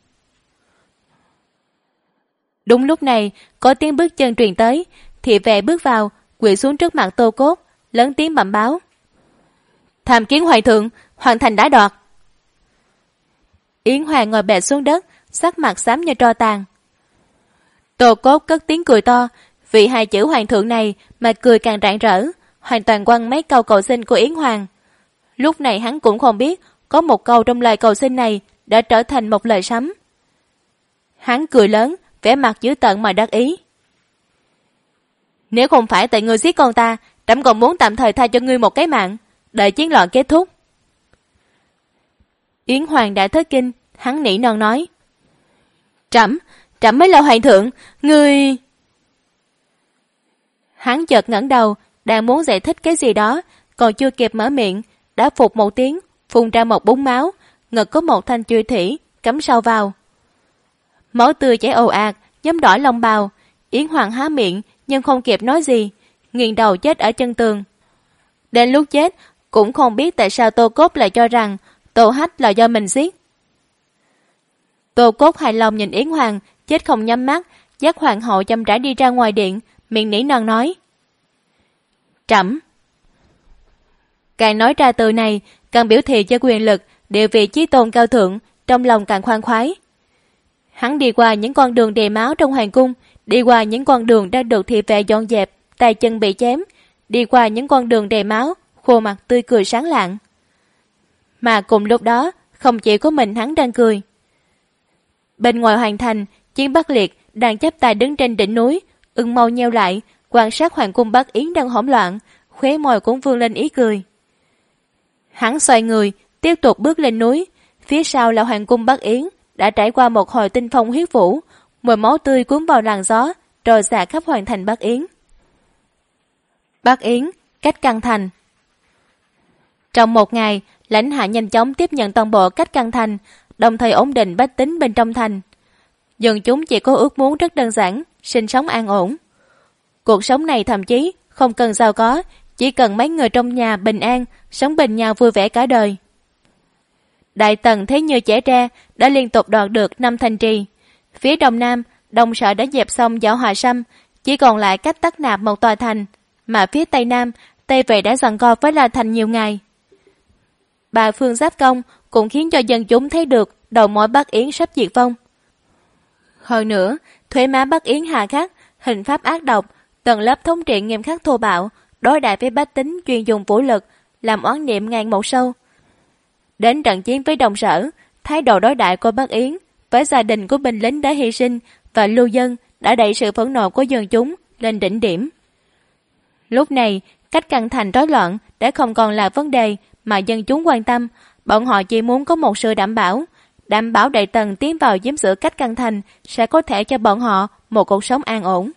Đúng lúc này, có tiếng bước chân truyền tới, thị vệ bước vào, quỳ xuống trước mặt Tô Cốt, lớn tiếng bẩm báo: tham kiến hoàng thượng, hoàng thành đã đoạt. Yến Hoàng ngồi bệt xuống đất, sắc mặt xám như tro tàn. Tô Cốt cất tiếng cười to, vì hai chữ hoàng thượng này mà cười càng rạng rỡ, hoàn toàn quăng mấy câu cầu xin của Yến Hoàng. Lúc này hắn cũng không biết có một câu trong lời cầu xin này đã trở thành một lời sấm. Hắn cười lớn, vẻ mặt dữ tợn mà đắc ý: nếu không phải tại ngươi giết con ta, trẫm còn muốn tạm thời tha cho ngươi một cái mạng, đợi chiến loạn kết thúc. Yến Hoàng đã thất kinh, hắn nỉ non nói: trẫm mới là hoàng thượng, ngươi... Hắn chợt ngẩng đầu, đang muốn giải thích cái gì đó, còn chưa kịp mở miệng, đã phụt một tiếng, phun ra một búng máu, ngực có một thanh chùy thủy cắm sâu vào. Máu tươi chảy ồ ạt, nhấm đỏ lông bào. Yến Hoàng há miệng nhưng không kịp nói gì, nghiêng đầu chết ở chân tường. Đến lúc chết cũng không biết tại sao Tô Cốt lại cho rằng Tô Hách là do mình giết. Tô Cốt hài lòng nhìn Yến Hoàng chết không nhắm mắt, dắt hoàng hậu chậm rãi đi ra ngoài điện, miệng nỉ non nói: trẫm. Càng nói ra từ này, càng biểu thị cho quyền lực, địa vị chí tôn cao thượng, trong lòng càng khoan khoái. Hắn đi qua những con đường đầy máu trong hoàng cung, đi qua những con đường đang được thị vệ dọn dẹp, tay chân bị chém, đi qua những con đường đầy máu, khuôn mặt tươi cười sáng lạng. Mà cùng lúc đó, không chỉ có mình hắn đang cười. Bên ngoài hoàng thành, Chiến Bắc Liệt đang chắp tay đứng trên đỉnh núi, ưng mâu nheo lại, quan sát hoàng cung Bắc Yến đang hỗn loạn, khóe môi cũng vươn lên ý cười. Hắn xoay người, tiếp tục bước lên núi, phía sau là hoàng cung Bắc Yến, đã trải qua một hồi tinh phong huyết vũ, mùi máu tươi cuốn vào làn gió, rồi xả khắp hoàng thành Bắc Yến. Bắc Yến, cách Căng Thành. Trong một ngày, lãnh hạ nhanh chóng tiếp nhận toàn bộ cách Căng Thành, đồng thời ổn định bách tính bên trong thành. Dân chúng chỉ có ước muốn rất đơn giản, sinh sống an ổn. Cuộc sống này thậm chí không cần giàu có, chỉ cần mấy người trong nhà bình an, sống bên nhau vui vẻ cả đời. Đại Tần thế như trẻ tre đã liên tục đoạt được 5 thành trì. Phía đông nam, Đông Sở đã dẹp xong giảo Hòa Sâm, chỉ còn lại cách Tắc Nạp một tòa thành, mà phía tây nam, Tây Vệ đã giằng co với La Thành nhiều ngày. Bà phương giáp công cũng khiến cho dân chúng thấy được đầu mối Bắc Yến sắp diệt vong. Hơn nữa, thuế má Bắc Yến hà khắc, hình pháp ác độc, tầng lớp thống trị nghiêm khắc thô bạo, đối đại với bách tính chuyên dùng vũ lực, làm oán niệm ngàn một sâu. Đến trận chiến với Đông Sở, thái độ đối đại của Bắc Yến với gia đình của binh lính đã hy sinh và lưu dân đã đẩy sự phẫn nộ của dân chúng lên đỉnh điểm. Lúc này, cách Căng Thành rối loạn đã không còn là vấn đề mà dân chúng quan tâm, bọn họ chỉ muốn có một sự đảm bảo Đại Tần tiến vào chiếm giữ cách Căng Thành sẽ có thể cho bọn họ một cuộc sống an ổn.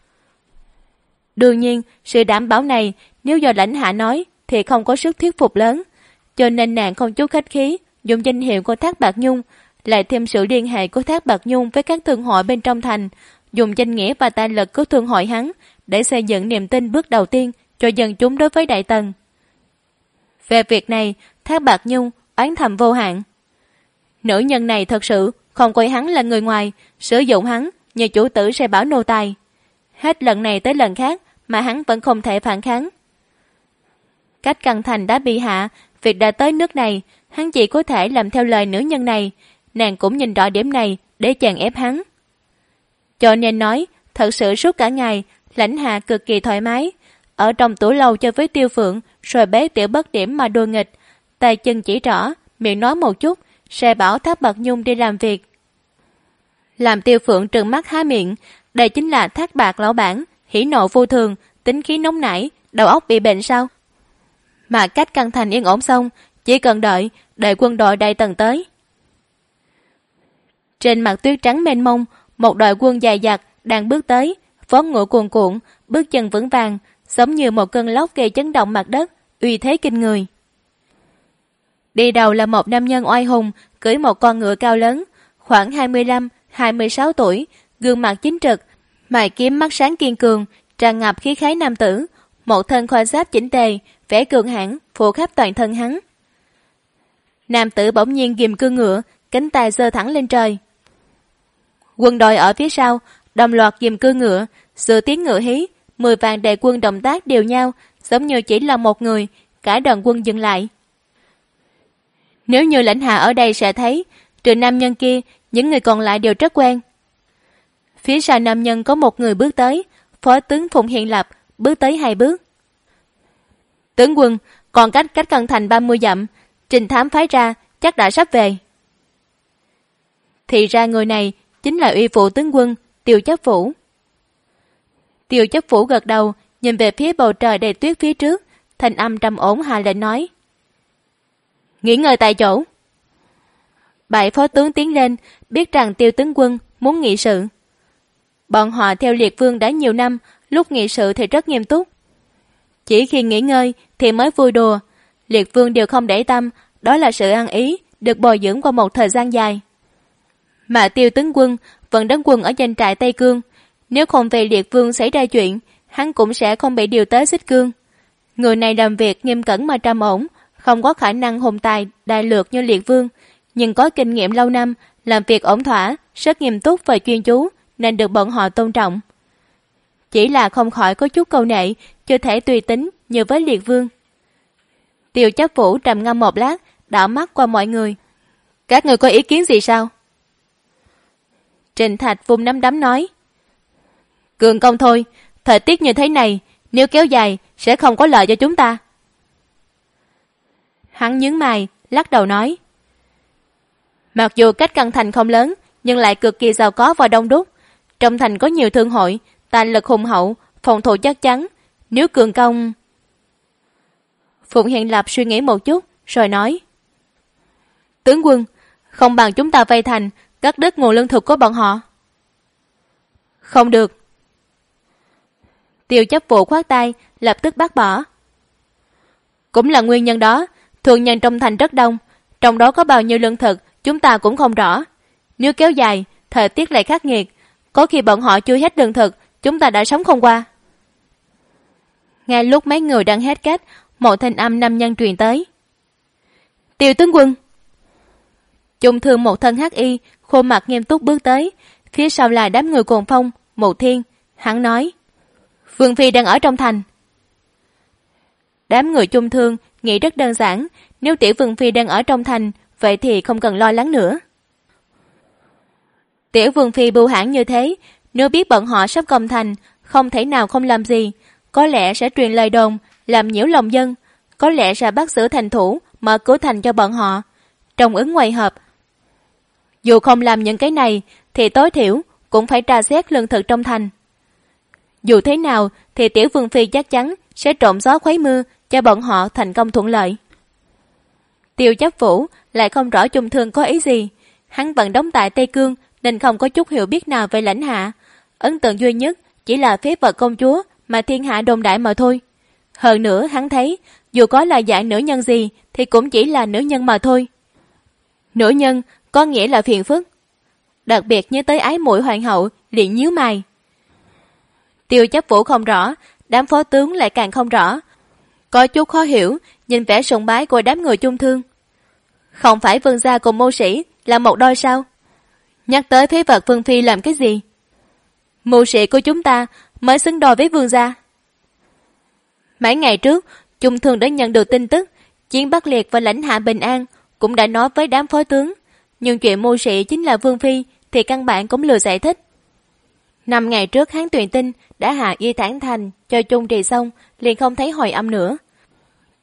Đương nhiên, sự đảm bảo này nếu do lãnh hạ nói thì không có sức thuyết phục lớn, cho nên nàng không chút khách khí dùng danh hiệu của Thác Bạt Nhung, lại thêm sự liên hệ của Thác Bạt Nhung với các thương hội bên trong thành, dùng danh nghĩa và tài lực của thương hội hắn để xây dựng niềm tin bước đầu tiên cho dân chúng đối với Đại Tần. Về việc này, Thác Bạt Nhung oán thầm vô hạn. Nữ nhân này thật sự không coi hắn là người ngoài, sử dụng hắn như chủ tử sai bảo nô tài. Hết lần này tới lần khác mà hắn vẫn không thể phản kháng. Cách Căng Thành đã bị hạ, việc đã tới nước này, hắn chỉ có thể làm theo lời nữ nhân này. Nàng cũng nhìn rõ điểm này để chèn ép hắn. Cho nên nói, thật sự suốt cả ngày, lãnh hạ cực kỳ thoải mái. Ở trong tủ lâu chơi với Tiêu Phượng, rồi bế Tiểu Bất Điểm mà đùa nghịch, tay chân chỉ trỏ, miệng nói một chút, sẽ bảo Thác Bạt Nhung đi làm việc. Làm Tiêu Phượng trừng mắt há miệng, đây chính là Thác Bạt lão bản, hỉ nộ vô thường, tính khí nóng nảy, đầu óc bị bệnh sao? Mà cách căn thành yên ổn xong, chỉ cần đợi quân đội đầy tầng tới. Trên mặt tuyết trắng mênh mông, một đội quân dài dặt đang bước tới, vó ngựa cuồn cuộn, bước chân vững vàng, giống như một cơn lốc gây chấn động mặt đất, uy thế kinh người. Đi đầu là một nam nhân oai hùng, cưỡi một con ngựa cao lớn, khoảng 25-26 tuổi, gương mặt chính trực, mày kiếm mắt sáng kiên cường, tràn ngập khí khái nam tử, một thân khôi giáp chỉnh tề, vẻ cường hãn phủ khắp toàn thân hắn. Nam tử bỗng nhiên ghim cương ngựa, cánh tay giơ thẳng lên trời. Quân đội ở phía sau đồng loạt ghim cương ngựa, sự tiếng ngựa hí, 10 vạn đại quân động tác đều nhau, giống như chỉ là một người, cả đoàn quân dừng lại. Nếu như lãnh hạ ở đây sẽ thấy, trừ nam nhân kia, những người còn lại đều rất quen. Phía sau nam nhân có một người bước tới, Phó tướng Phụng Hiền Lập bước tới 2 bước. Tướng quân, còn cách Cân Thành 30 dặm, trình thám phái ra, chắc đã sắp về. Thì ra người này chính là uy phụ tướng quân Tiêu Chấp Phủ. Tiêu Chấp Phủ gật đầu, nhìn về phía bầu trời đầy tuyết phía trước, thanh âm trầm ổn hạ lệnh nói: nghỉ ngơi tại chỗ. 7 phó tướng tiến lên, biết rằng Tiêu tướng quân muốn nghị sự. Bọn họ theo Liệt Vương đã nhiều năm, lúc nghị sự thì rất nghiêm túc. Chỉ khi nghỉ ngơi thì mới vui đùa. Liệt Vương đều không để tâm, đó là sự ăn ý, được bồi dưỡng qua một thời gian dài. Mà Tiêu tướng quân vẫn đóng quân ở doanh trại Tây Cương. Nếu không về Liệt Vương xảy ra chuyện, hắn cũng sẽ không bị điều tới Xích Cương. Người này làm việc nghiêm cẩn mà trầm ổn, không có khả năng hùng tài đại lược như Liệt Vương, nhưng có kinh nghiệm lâu năm, làm việc ổn thỏa, rất nghiêm túc và chuyên chú, nên được bọn họ tôn trọng. Chỉ là không khỏi có chút câu nệ, chưa thể tùy tính như với Liệt Vương. Tiêu Chấp Phủ trầm ngâm một lát, đảo mắt qua mọi người. Các người có ý kiến gì sao? Trình Thạch vung nắm đấm nói: cường công thôi, thời tiết như thế này, nếu kéo dài sẽ không có lợi cho chúng ta. Hắn nhướng mày, lắc đầu nói: mặc dù cách Cân Thành không lớn, nhưng lại cực kỳ giàu có và đông đúc. Trong thành có nhiều thương hội, tài lực hùng hậu, phòng thủ chắc chắn. Nếu cường công... Phụng Hiền Lập suy nghĩ một chút, rồi nói: tướng quân, không bằng chúng ta vây thành, cắt đứt nguồn lương thực của bọn họ. Không được. Tiêu Chấp Vụ khoát tay, lập tức bác bỏ. Cũng là nguyên nhân đó, thường nhân trong thành rất đông, trong đó có bao nhiêu lương thực chúng ta cũng không rõ. Nếu kéo dài, thời tiết lại khắc nghiệt, có khi bọn họ chưa hết lương thực, chúng ta đã sống không qua. Ngay lúc mấy người đang hét két, một thanh âm nam nhân truyền tới: Tiêu tướng quân. Trung Thương một thân hắc y, khuôn mặt nghiêm túc bước tới, phía sau là đám người Cuồng Phong, Mộ Thiên. Hắn nói: Vương phi đang ở trong thành. Đám người Trung Thương nghĩ rất đơn giản, nếu tiểu Vương phi đang ở trong thành, vậy thì không cần lo lắng nữa. Tiểu Vương phi bưu hãn như thế, nếu biết bọn họ sắp công thành, không thể nào không làm gì, có lẽ sẽ truyền lời đồn, làm nhiễu lòng dân, có lẽ sẽ bắt giữ thành thủ, mở cửa thành cho bọn họ, trong ứng ngoài hợp. Dù không làm những cái này, thì tối thiểu cũng phải tra xét lương thực trong thành. Dù thế nào thì tiểu Vương phi chắc chắn sẽ trộn gió khuấy mưa cho bọn họ thành công thuận lợi. Tiêu Chấp Vũ lại không rõ Trung Thương có ý gì, hắn vẫn đóng tại Tây Cương nên không có chút hiểu biết nào về lãnh hạ. Ấn tượng duy nhất chỉ là phế vật công chúa mà thiên hạ đồn đại mà thôi. Hơn nữa hắn thấy, dù có là dạng nữ nhân gì thì cũng chỉ là nữ nhân mà thôi. Nữ nhân có nghĩa là phiền phức. Đặc biệt nhớ tới ái muội hoàng hậu liền nhíu mày. Tiêu Chấp Vũ không rõ, đám phó tướng lại càng không rõ. Có chút khó hiểu, nhìn vẻ sùng bái của đám người Trung Thương. Không phải vương gia cùng mưu sĩ là một đôi sao? Nhắc tới phế vật Vương phi làm cái gì? Mưu sĩ của chúng ta mới xứng đôi với vương gia. Mấy ngày trước, Trung Thương đã nhận được tin tức chiến Bắc Liệt và lãnh hạ bình an, cũng đã nói với đám phó tướng, nhưng chuyện mưu sĩ chính là Vương phi thì căn bản cũng lừa giải thích. 5 ngày trước hắn truyền tin đã hạ y thản thành cho Trung Trì xong, liền không thấy hồi âm nữa.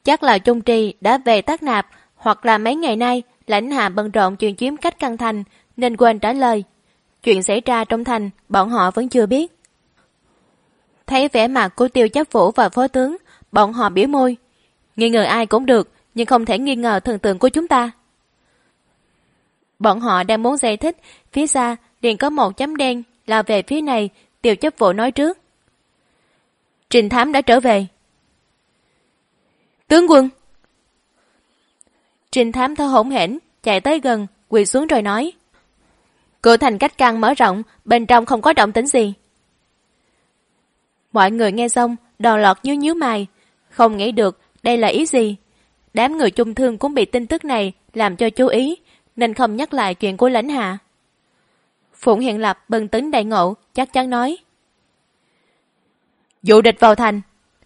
Chắc là Trung Trì đã về Tắc Nạp, hoặc là mấy ngày nay lãnh hạ bận rộn chuyện chiếm Cách Căn Thành nên quên trả lời. Chuyện xảy ra trong thành bọn họ vẫn chưa biết. Thấy vẻ mặt của Tiêu Chấp Vũ và phó tướng, bọn họ biểu môi. Nghi ngờ ai cũng được, nhưng không thể nghi ngờ thần tượng của chúng ta. Bọn họ đang muốn giải thích, phía xa liền có một chấm đen lao về phía này. Tiêu Chấp Vũ nói trước. Trình thám đã trở về. Tướng quân. Trình thám thở hổn hển chạy tới gần, quỳ xuống rồi nói. Cửa thành Cách Căn mở rộng, bên trong không có động tĩnh gì. Mọi người nghe xong đòn lọt nhíu mày, không nghĩ được đây là ý gì. Đám người chung thương cũng bị tin tức này làm cho chú ý, nên không nhắc lại chuyện của lãnh hạ. Phụng Hiện Lập bừng tỉnh đại ngộ, chắc chắn nói. Dụ địch vào thành.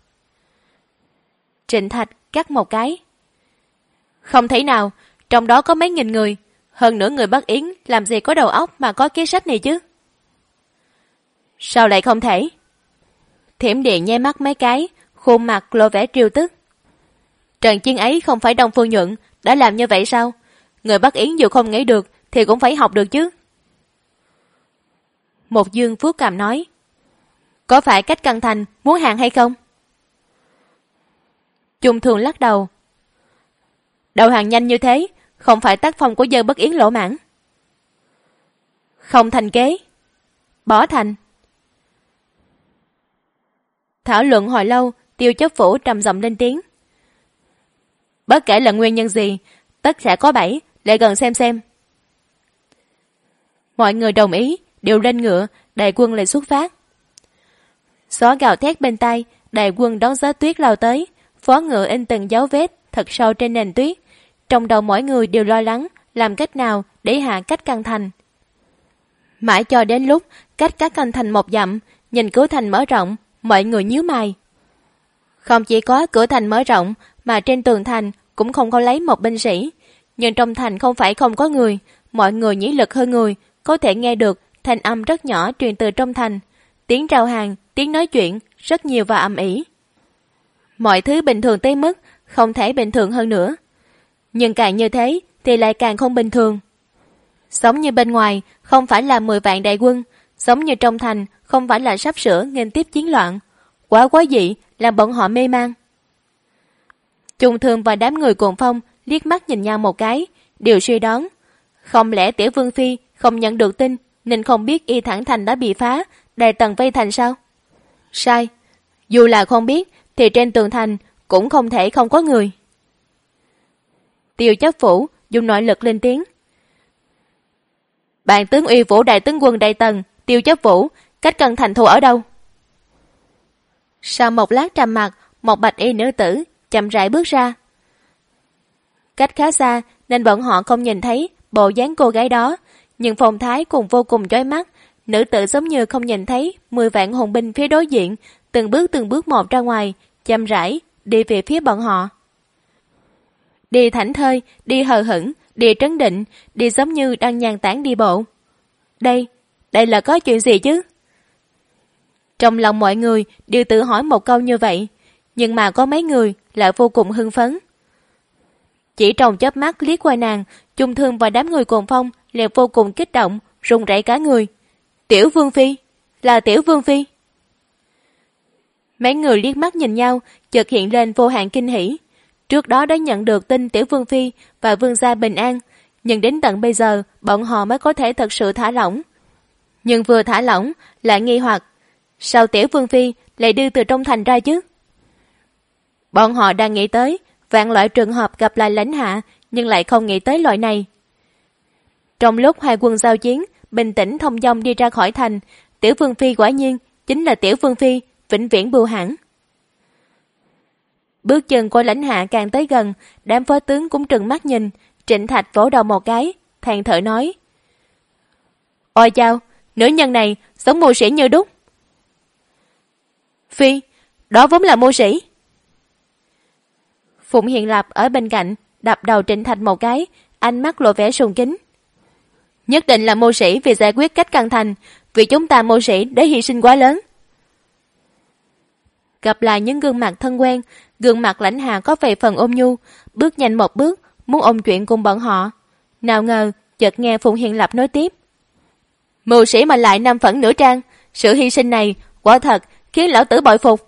Trịnh Thạch cắt một cái. Không thể nào, trong đó có mấy nghìn người, hơn nữa người Bắc Yến làm gì có đầu óc mà có kế sách này chứ. Sao lại không thể? Thiểm Điện nháy mắt mấy cái, khuôn mặt lộ vẻ trêu tức. Trận chiến ấy không phải Đông Phương Nhuận đã làm như vậy sao? Người Bắc Yến dù không nghĩ được thì cũng phải học được chứ. Một Dương Phú Càm nói. Có phải Cách Căn Thành muốn hàng hay không? Trung Thường lắc đầu. Đầu hàng nhanh như thế, không phải tác phong của dân Bắc Yến lỗ mãn. Không thành kế. Bỏ thành. Thảo luận hồi lâu, Tiêu Chấp Vũ trầm giọng lên tiếng. Bất kể là nguyên nhân gì, tất sẽ có bẫy, lại gần xem. Mọi người đồng ý, đều lên ngựa, đại quân lại xuất phát. Gió gào thét bên tai, đại quân đón gió tuyết lao tới, phó ngựa in từng dấu vết thật sâu trên nền tuyết. Trong đầu mỗi người đều lo lắng làm cách nào để hạ Cách Căn Thành. Mãi cho đến lúc cách Cách Căn Thành một dặm, nhìn cửa thành mở rộng, mọi người nhíu mày. Không chỉ có cửa thành mở rộng, mà trên tường thành cũng không có lấy một binh sĩ. Nhưng trong thành không phải không có người, mọi người nhĩ lực hơn người, có thể nghe được thanh âm rất nhỏ truyền từ trong thành. Tiếng rao hàng, tiếng nói chuyện, rất nhiều và ầm ĩ. Mọi thứ bình thường tới mức không thể bình thường hơn nữa. Nhưng càng như thế thì lại càng không bình thường. Giống như bên ngoài không phải là 10 vạn đại quân, giống như trong thành không phải là sắp sửa nghênh tiếp chiến loạn. Quá dị làm bọn họ mê man. Trung Thương và đám người Cuồng Phong liếc mắt nhìn nhau một cái, đều suy đoán. Không lẽ Tiểu Vương Phi không nhận được tin nên không biết Y Thẳng Thành đã bị phá, Đại Tần vây thành sao? Sai. Dù là không biết thì trên tường thành cũng không thể không có người. Tiêu Chấp Vũ dùng nội lực lên tiếng. Bạn tướng Uy Vũ đại tướng quân Đại Tần, Tiêu Chấp Vũ, Cách Căn Thành thu ở đâu? Sau một lát trầm mặc, một bạch y nữ tử chậm rãi bước ra. Cách khá xa nên bọn họ không nhìn thấy bộ dáng cô gái đó, nhưng phong thái cùng vô cùng chói mắt. Nữ tử giống như không nhìn thấy 10 vạn hùng binh phía đối diện, từng bước một ra ngoài, chậm rãi đi về phía bọn họ. Đi thảnh thơi, đi hờ hững, đi trấn định, đi giống như đang nhàn tản đi bộ. Đây là có chuyện gì chứ? Trong lòng mọi người đều tự hỏi một câu như vậy, nhưng mà có mấy người lại vô cùng hưng phấn. Chỉ trong chớp mắt liếc qua nàng, Trung Thương và đám người Cuồng Phong liền vô cùng kích động, run rẩy cả người. Tiểu Vương Phi, là Tiểu Vương Phi. Mấy người liếc mắt nhìn nhau, chợt hiện lên vô hạn kinh hỉ. Trước đó đã nhận được tin Tiểu Vương Phi và Vương gia bình an, nhưng đến tận bây giờ bọn họ mới có thể thật sự thả lỏng. Nhưng vừa thả lỏng lại nghi hoặc, sao Tiểu Vương Phi lại đưa từ trong thành ra chứ? Bọn họ đang nghĩ tới vạn loại trường hợp gặp lại lãnh hạ, nhưng lại không nghĩ tới loại này. Trong lúc hai quân giao chiến, bình tĩnh thông dong đi ra khỏi thành, Tiểu Vương Phi quả nhiên chính là Tiểu Vương Phi, vĩnh viễn bưu hãn. Bước chân của lãnh hạ càng tới gần, đám phó tướng cũng trừng mắt nhìn. Trịnh Thạch vỗ đầu một cái, than thở nói: Ôi chao, nữ nhân này giống mưu sĩ như đúc. Phi, đó vốn là mưu sĩ. Phụng Hiện Lập ở bên cạnh đập đầu Trịnh Thạch một cái, ánh mắt lộ vẻ sùng kính. Nhất định là mưu sĩ vì giải quyết Cách Căn Thành, vì chúng ta mưu sĩ để hy sinh quá lớn. gặp lại những gương mặt thân quen, gương mặt Lãnh Hà có vài phần ôn nhu, bước nhanh một bước, muốn ôn chuyện cùng bọn họ. Nào ngờ, chợt nghe Phùng Hiền Lập nói tiếp. Mưu sĩ mà lại nam phẫn nửa trang, sự hy sinh này quả thật khiến lão tử bội phục.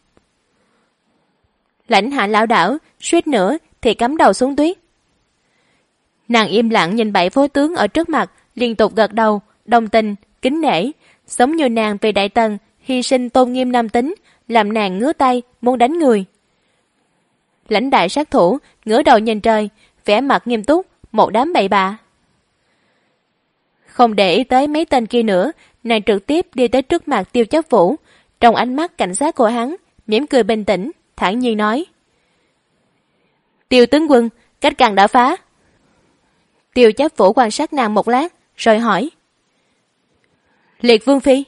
Lãnh Hà lảo đảo, suýt nữa thì cắm đầu xuống tuyết. Nàng im lặng nhìn bảy phó tướng ở trước mặt, liên tục gật đầu, đồng tình, kính nể, giống như nàng vì đại tần hy sinh tôn nghiêm nam tính, làm nàng ngứa tay muốn đánh người. Lãnh đại sát thủ ngửa đầu nhìn trời, vẻ mặt nghiêm túc, một đám bậy bạ. Không để ý tới mấy tên kia nữa, nàng trực tiếp đi tới trước mặt Tiêu Chấp Vũ, trong ánh mắt cảnh giác của hắn, mỉm cười bình tĩnh, thản nhiên nói. Tiêu tướng quân, cách càng đã phá. Tiêu Chấp Vũ quan sát nàng một lát, rồi hỏi. Liệt Vương Phi.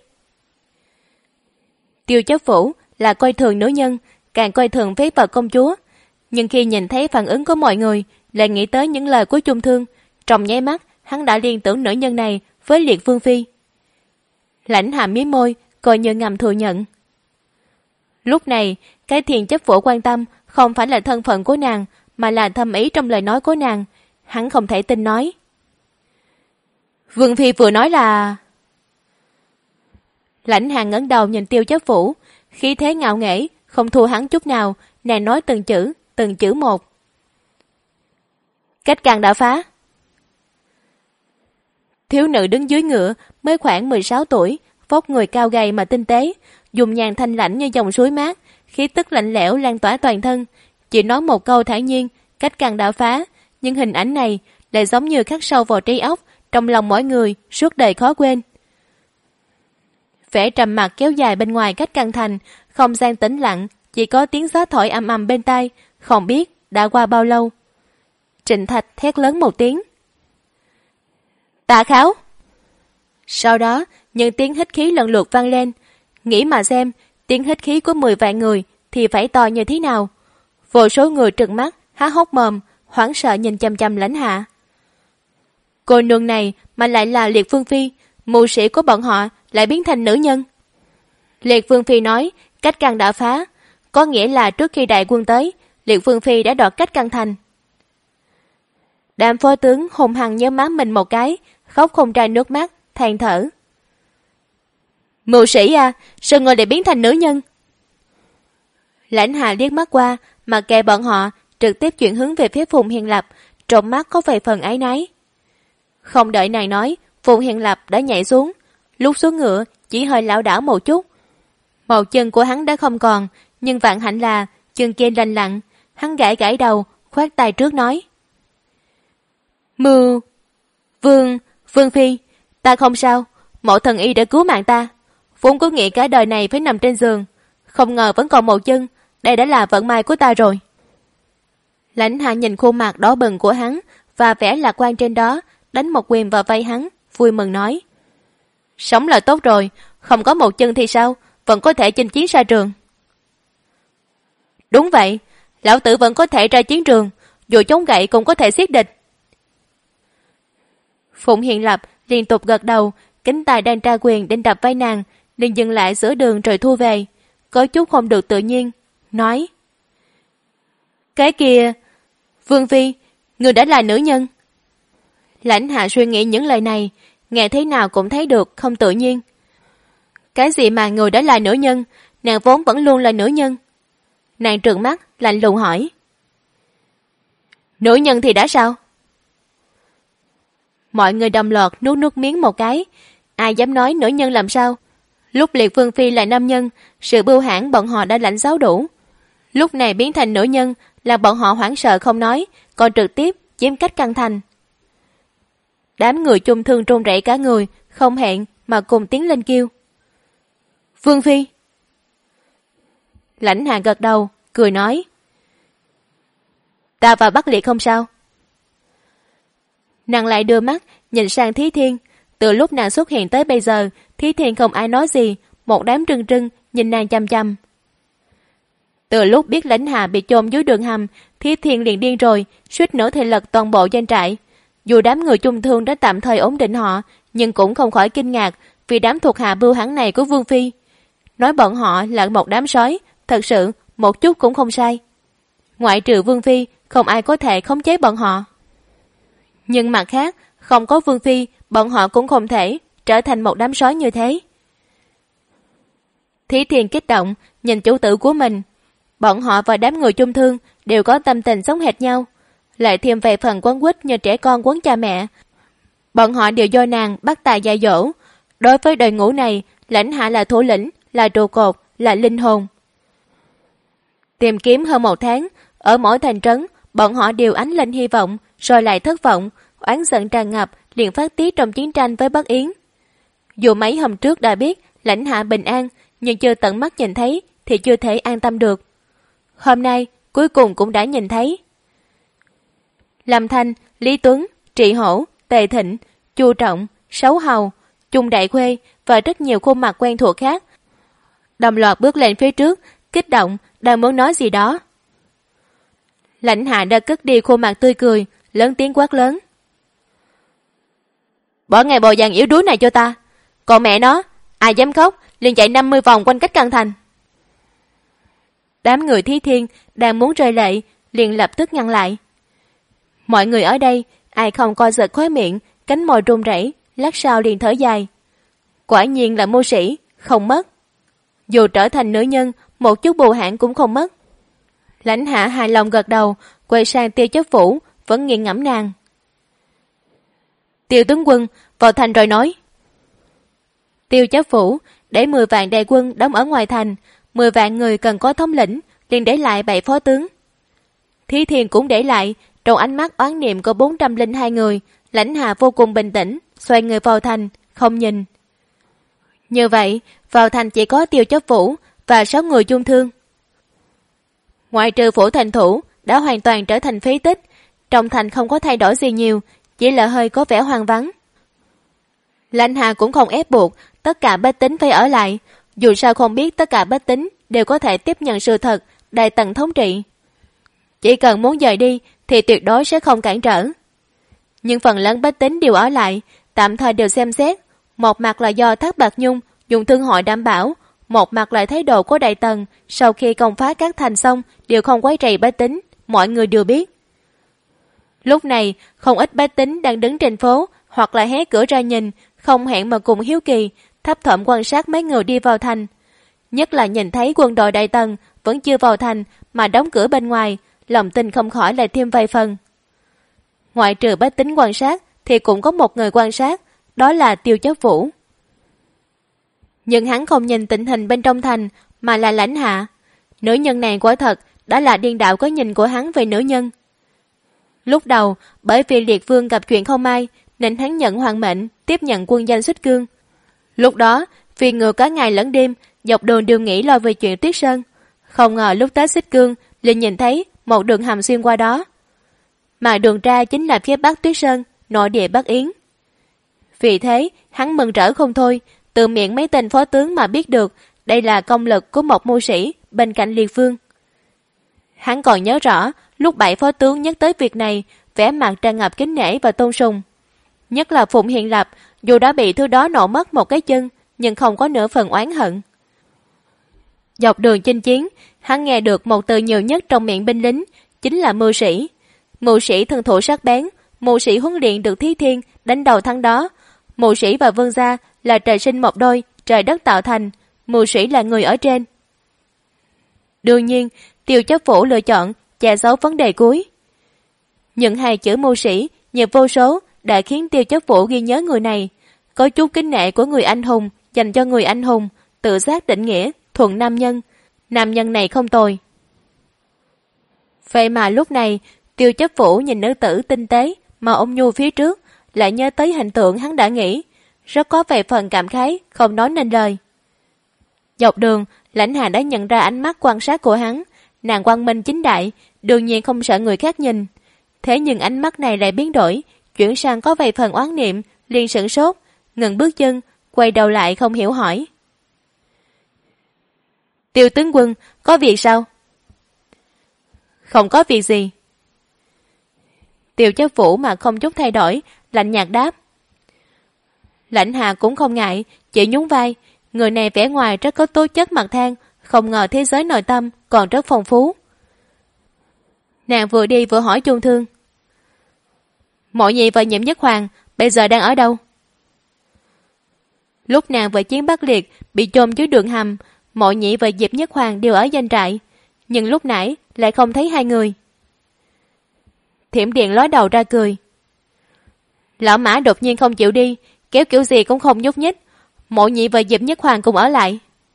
Tiêu Chấp Vũ là coi thường nữ nhân, càng coi thường phế vật công chúa. Nhưng khi nhìn thấy phản ứng của mọi người, lại nghĩ tới những lời của Chung Thương, trong nháy mắt, hắn đã liên tưởng nữ nhân này với Liệt Vương Phi. Lãnh Hà mím môi, coi như ngầm thừa nhận. Lúc này, cái Thiền Chấp Vũ quan tâm không phải là thân phận của nàng, mà là thâm ý trong lời nói của nàng. Hắn không thể tin nói. Vương Phi vừa nói là... Lãnh Hà ngẩng đầu nhìn Tiêu Chấp Vũ, khí thế ngạo nghễ, không thua hắn chút nào, nàng nói từng chữ một. Cách càng đã phá. Thiếu nữ đứng dưới ngựa, mới khoảng 16 tuổi, vóc người cao gầy mà tinh tế, dùng nhàn thanh lãnh như dòng suối mát, khí tức lạnh lẽo lan tỏa toàn thân. Chỉ nói một câu thản nhiên, cách càng đã phá, nhưng hình ảnh này lại giống như khắc sâu vào trí óc, trong lòng mỗi người, suốt đời khó quên. Vẻ trầm mặc kéo dài bên ngoài cách căn thành, không gian tĩnh lặng, chỉ có tiếng gió thổi ầm ầm bên tai, không biết đã qua bao lâu. Trịnh Thạch thét lớn một tiếng. Tạ Kháo. Sau đó, những tiếng hít khí lần lượt vang lên. Nghĩ mà xem, tiếng hít khí của 10 vạn người thì phải to như thế nào. Vô số người trừng mắt, há hốc mồm, hoảng sợ nhìn chằm chằm Lãnh Hạ. Cô nương này mà lại là Liệt Vương Phi, mưu sĩ của bọn họ lại biến thành nữ nhân. Liệt Vương Phi nói, cách căn đã phá, có nghĩa là trước khi đại quân tới, Liệt Vương Phi đã đoạt cách căn thành. Đám phó tướng hùng hăng nhớ má mình một cái, khóc không ra nước mắt, than thở. Mưu sĩ à, sao người lại biến thành nữ nhân? Lãnh Hà liếc mắt qua, mà kệ bọn họ, trực tiếp chuyển hướng về phía Phùng Hiền Lập, trong mắt có vài phần áy náy. Không đợi nàng nói, Phùng Hiền Lập đã nhảy xuống, lúc xuống ngựa chỉ hơi lảo đảo một chút. Một chân của hắn đã không còn, nhưng vạn hạnh là chân kia lành lặn. Hắn gãi gãi đầu, khoát tay trước nói. Vương Phi, ta không sao, mộ thần y đã cứu mạng ta. Vốn có nghĩ cả đời này phải nằm trên giường, không ngờ vẫn còn một chân, đây đã là vận may của ta rồi. Lãnh Hạ nhìn khuôn mặt đỏ bừng của hắn và vẻ lạc quan trên đó, đánh một quyền vào vai hắn, vui mừng nói. Sống là tốt rồi, không có một chân thì sao, vẫn có thể chinh chiến xa trường. Đúng vậy, lão tử vẫn có thể ra chiến trường, dù chống gậy cũng có thể giết địch. Phụng Hiền Lập liên tục gật đầu, cánh tay đang tra quyền định đập vai nàng, liền dừng lại giữa đường rồi thu về, có chút không được tự nhiên, nói. Cái kia, Vương Phi, người đã là nữ nhân. Lãnh Hạ suy nghĩ những lời này, nghe thế nào cũng thấy được không tự nhiên. Cái gì mà người đã là nữ nhân, nàng vốn vẫn luôn là nữ nhân. Nàng trợn mắt, lạnh lùng hỏi. Nữ nhân thì đã sao? Mọi người đồng loạt nuốt nước miếng một cái, ai dám nói nữ nhân làm sao? Lúc Liệt Vương Phi là nam nhân, sự bưu hãn bọn họ đã lãnh giáo đủ. Lúc này biến thành nữ nhân là bọn họ hoảng sợ không nói, còn trực tiếp chiếm cách căn thành. Đám người chung thương run rẩy cả người, không hẹn mà cùng tiến lên kêu. Vương Phi. Lãnh Hạ gật đầu, cười nói. Ta và Bắc Liệt không sao. Nàng lại đưa mắt nhìn sang Thí Thiên. Từ lúc nàng xuất hiện tới bây giờ, Thí Thiên không ai nói gì, một đám trưng trưng nhìn nàng chăm chăm. Từ lúc biết Lãnh Hạ bị chôn dưới đường hầm, Thí Thiên liền điên rồi, suýt nữa thì lật toàn bộ doanh trại. Dù đám người chung thương đã tạm thời ổn định họ, nhưng cũng không khỏi kinh ngạc vì đám thuộc hạ bưu hãn này của Vương Phi. Nói bọn họ là một đám sói, thật sự một chút cũng không sai. Ngoại trừ Vương Phi, không ai có thể khống chế bọn họ. Nhưng mặt khác, không có Vương Phi, bọn họ cũng không thể trở thành một đám sói như thế. Thí Thiên kích động, nhìn chủ tử của mình. Bọn họ và đám người chung thương đều có tâm tình giống hệt nhau, lại thêm về phần quấn quýt như trẻ con quấn cha mẹ. Bọn họ đều do nàng bắt tài dạy dỗ. Đối với đội ngũ này, Lãnh Hạ là thủ lĩnh, là trụ cột, là linh hồn. Tìm kiếm hơn 1 tháng, ở mỗi thành trấn, bọn họ đều ánh lên hy vọng, rồi lại thất vọng, oán giận tràn ngập, liền phát tiết trong chiến tranh với Bắc Yến. Dù mấy hôm trước đã biết Lãnh Hạ bình an, nhưng chưa tận mắt nhìn thấy thì chưa thể an tâm được. Hôm nay, cuối cùng cũng đã nhìn thấy. Lâm Thanh, Lý Tuấn, Trị Hổ, Tề Thịnh, Chu Trọng, Sấu Hầu, Chung Đại Khuê và rất nhiều khuôn mặt quen thuộc khác đồng loạt bước lên phía trước, kích động, đang muốn nói gì đó. Lãnh Hạ đã cất đi khuôn mặt tươi cười, lớn tiếng quát lớn: bỏ ngày bò vàng yếu đuối này cho ta, còn mẹ nó, ai dám khóc liền chạy 50 vòng quanh cách căn thành. Đám người Thí Thiên đang muốn rơi lệ, liền lập tức ngăn lại. Mọi người ở đây, ai không coi giật khóe miệng, cánh môi run rẩy, lát sau liền thở dài. Quả nhiên là mưu sĩ, không mất. Dù trở thành nữ nhân, một chút bù hãn cũng không mất. Lãnh Hạ hài lòng gật đầu, quay sang Tiêu Chấp Phủ, vẫn nghiền ngẫm nàng. Tiêu tướng quân, vào thành rồi nói. Tiêu Chấp Phủ để 10 vạn đại quân đóng ở ngoài thành, 10 vạn người cần có thống lĩnh, liền để lại 7 phó tướng. Thí Thiên cũng để lại, trong ánh mắt oán niệm có 402 người. Lãnh Hạ vô cùng bình tĩnh, xoay người vào thành, không nhìn. Như vậy, vào thành chỉ có Tiêu Chấp Phủ và 6 người chung thương. Ngoại trừ phủ thành thủ đã hoàn toàn trở thành phế tích, trong thành không có thay đổi gì nhiều, chỉ là hơi có vẻ hoang vắng. Lãnh Hạ cũng không ép buộc tất cả bách tính phải ở lại, dù sao không biết tất cả bách tính đều có thể tiếp nhận sự thật Đại Tần thống trị. Chỉ cần muốn rời đi thì tuyệt đối sẽ không cản trở. Nhưng phần lớn bách tính đều ở lại, tạm thời đều xem xét, một mặt là do Thác Bạt Nhung dùng thương hội đảm bảo, một mặt lại thái độ của Đại Tần sau khi công phá các thành xong đều không quấy rầy bách tính, mọi người đều biết. Lúc này, không ít bách tính đang đứng trên phố hoặc là hé cửa ra nhìn, không hẹn mà cùng hiếu kỳ, thấp thỏm quan sát mấy người đi vào thành. Nhất là nhìn thấy quân đội Đại Tần vẫn chưa vào thành mà đóng cửa bên ngoài, lòng tin không khỏi lại thêm vài phần. Ngoại trừ bách tính quan sát thì cũng có một người quan sát, đó là Tiêu Chấp Vũ. Nhưng hắn không nhìn tình hình bên trong thành mà là Lãnh Hạ. Nữ nhân này quả thật đã là điên đạo có nhìn của hắn về nữ nhân. Lúc đầu, bởi vì Liệt Vương gặp chuyện không may nên hắn nhận hoàng mệnh tiếp nhận quân danh Xích Cương. Lúc đó, vì ngừa cả ngày lẫn đêm, dọc đường đều nghĩ lo về chuyện Tuyết Sơn. Không ngờ lúc tới Xích Cương liền nhìn thấy một đường hầm xuyên qua đó. Mà đường ra chính là phía bắc Tuyết Sơn, nội địa Bắc Yến. Vì thế, hắn mừng rỡ không thôi, từ miệng mấy tên phó tướng mà biết được đây là công lực của một mưu sĩ bên cạnh Liệt Vương. Hắn còn nhớ rõ lúc 7 phó tướng nhắc tới việc này, vẻ mặt tràn ngập kính nể và tôn sùng. Nhất là Phụng Hiền Lập, dù đã bị thứ đó nổ mất một cái chân, nhưng không có nửa phần oán hận. Dọc đường chinh chiến, hắn nghe được một từ nhiều nhất trong miệng binh lính, chính là mưu sĩ. Mưu sĩ thân thủ sắc bén, mưu sĩ huấn luyện được Thí Thiên đánh đầu thắng đó. Mưu sĩ và vương gia là trời sinh một đôi, trời đất tạo thành, mưu sĩ là người ở trên. Đương nhiên, Tiêu Chấp Phủ lựa chọn che giấu vấn đề cuối. Những 2 chữ mưu sĩ như vô số đã khiến Tiêu Chấp Phủ ghi nhớ người này, có chút kính nể của người anh hùng dành cho người anh hùng, tự giác định nghĩa, thuận nam nhân. Nam nhân này không tồi. Vậy mà lúc này, Tiêu Chấp Phủ nhìn nữ tử tinh tế mà ôm nhu phía trước, lại nhớ tới hình tượng hắn đã nghĩ, rất có vài phần cảm khái, không nói nên lời. Dọc đường, Lãnh Hạ đã nhận ra ánh mắt quan sát của hắn, nàng quang minh chính đại, đương nhiên không sợ người khác nhìn. Thế nhưng ánh mắt này lại biến đổi, chuyển sang có vài phần oán niệm, liền sửng sốt, ngừng bước chân, quay đầu lại không hiểu hỏi. Tiêu tướng quân, có việc sao? Không có việc gì. Tiêu Chấp Phủ mà không chút thay đổi, lạnh nhạt đáp. Lãnh Hạ cũng không ngại, chỉ nhún vai, người này vẻ ngoài rất có tố chất mặt than, không ngờ thế giới nội tâm còn rất phong phú. Nàng vừa đi vừa hỏi Chung Thương: Mộ Nhị và Nhiễm Nhất Hoàng bây giờ đang ở đâu? Lúc nàng và Chiến Bắc Liệt bị chôn dưới đường hầm, Mộ Nhị và Diệp Nhất Hoàng đều ở doanh trại, nhưng lúc nãy lại không thấy hai người. Thiểm Điện ló đầu ra cười: Lão Mã đột nhiên không chịu đi, kéo kiểu gì cũng không nhúc nhích. Mộ Nhị và Diệp Nhất Hoàng cùng ở lại.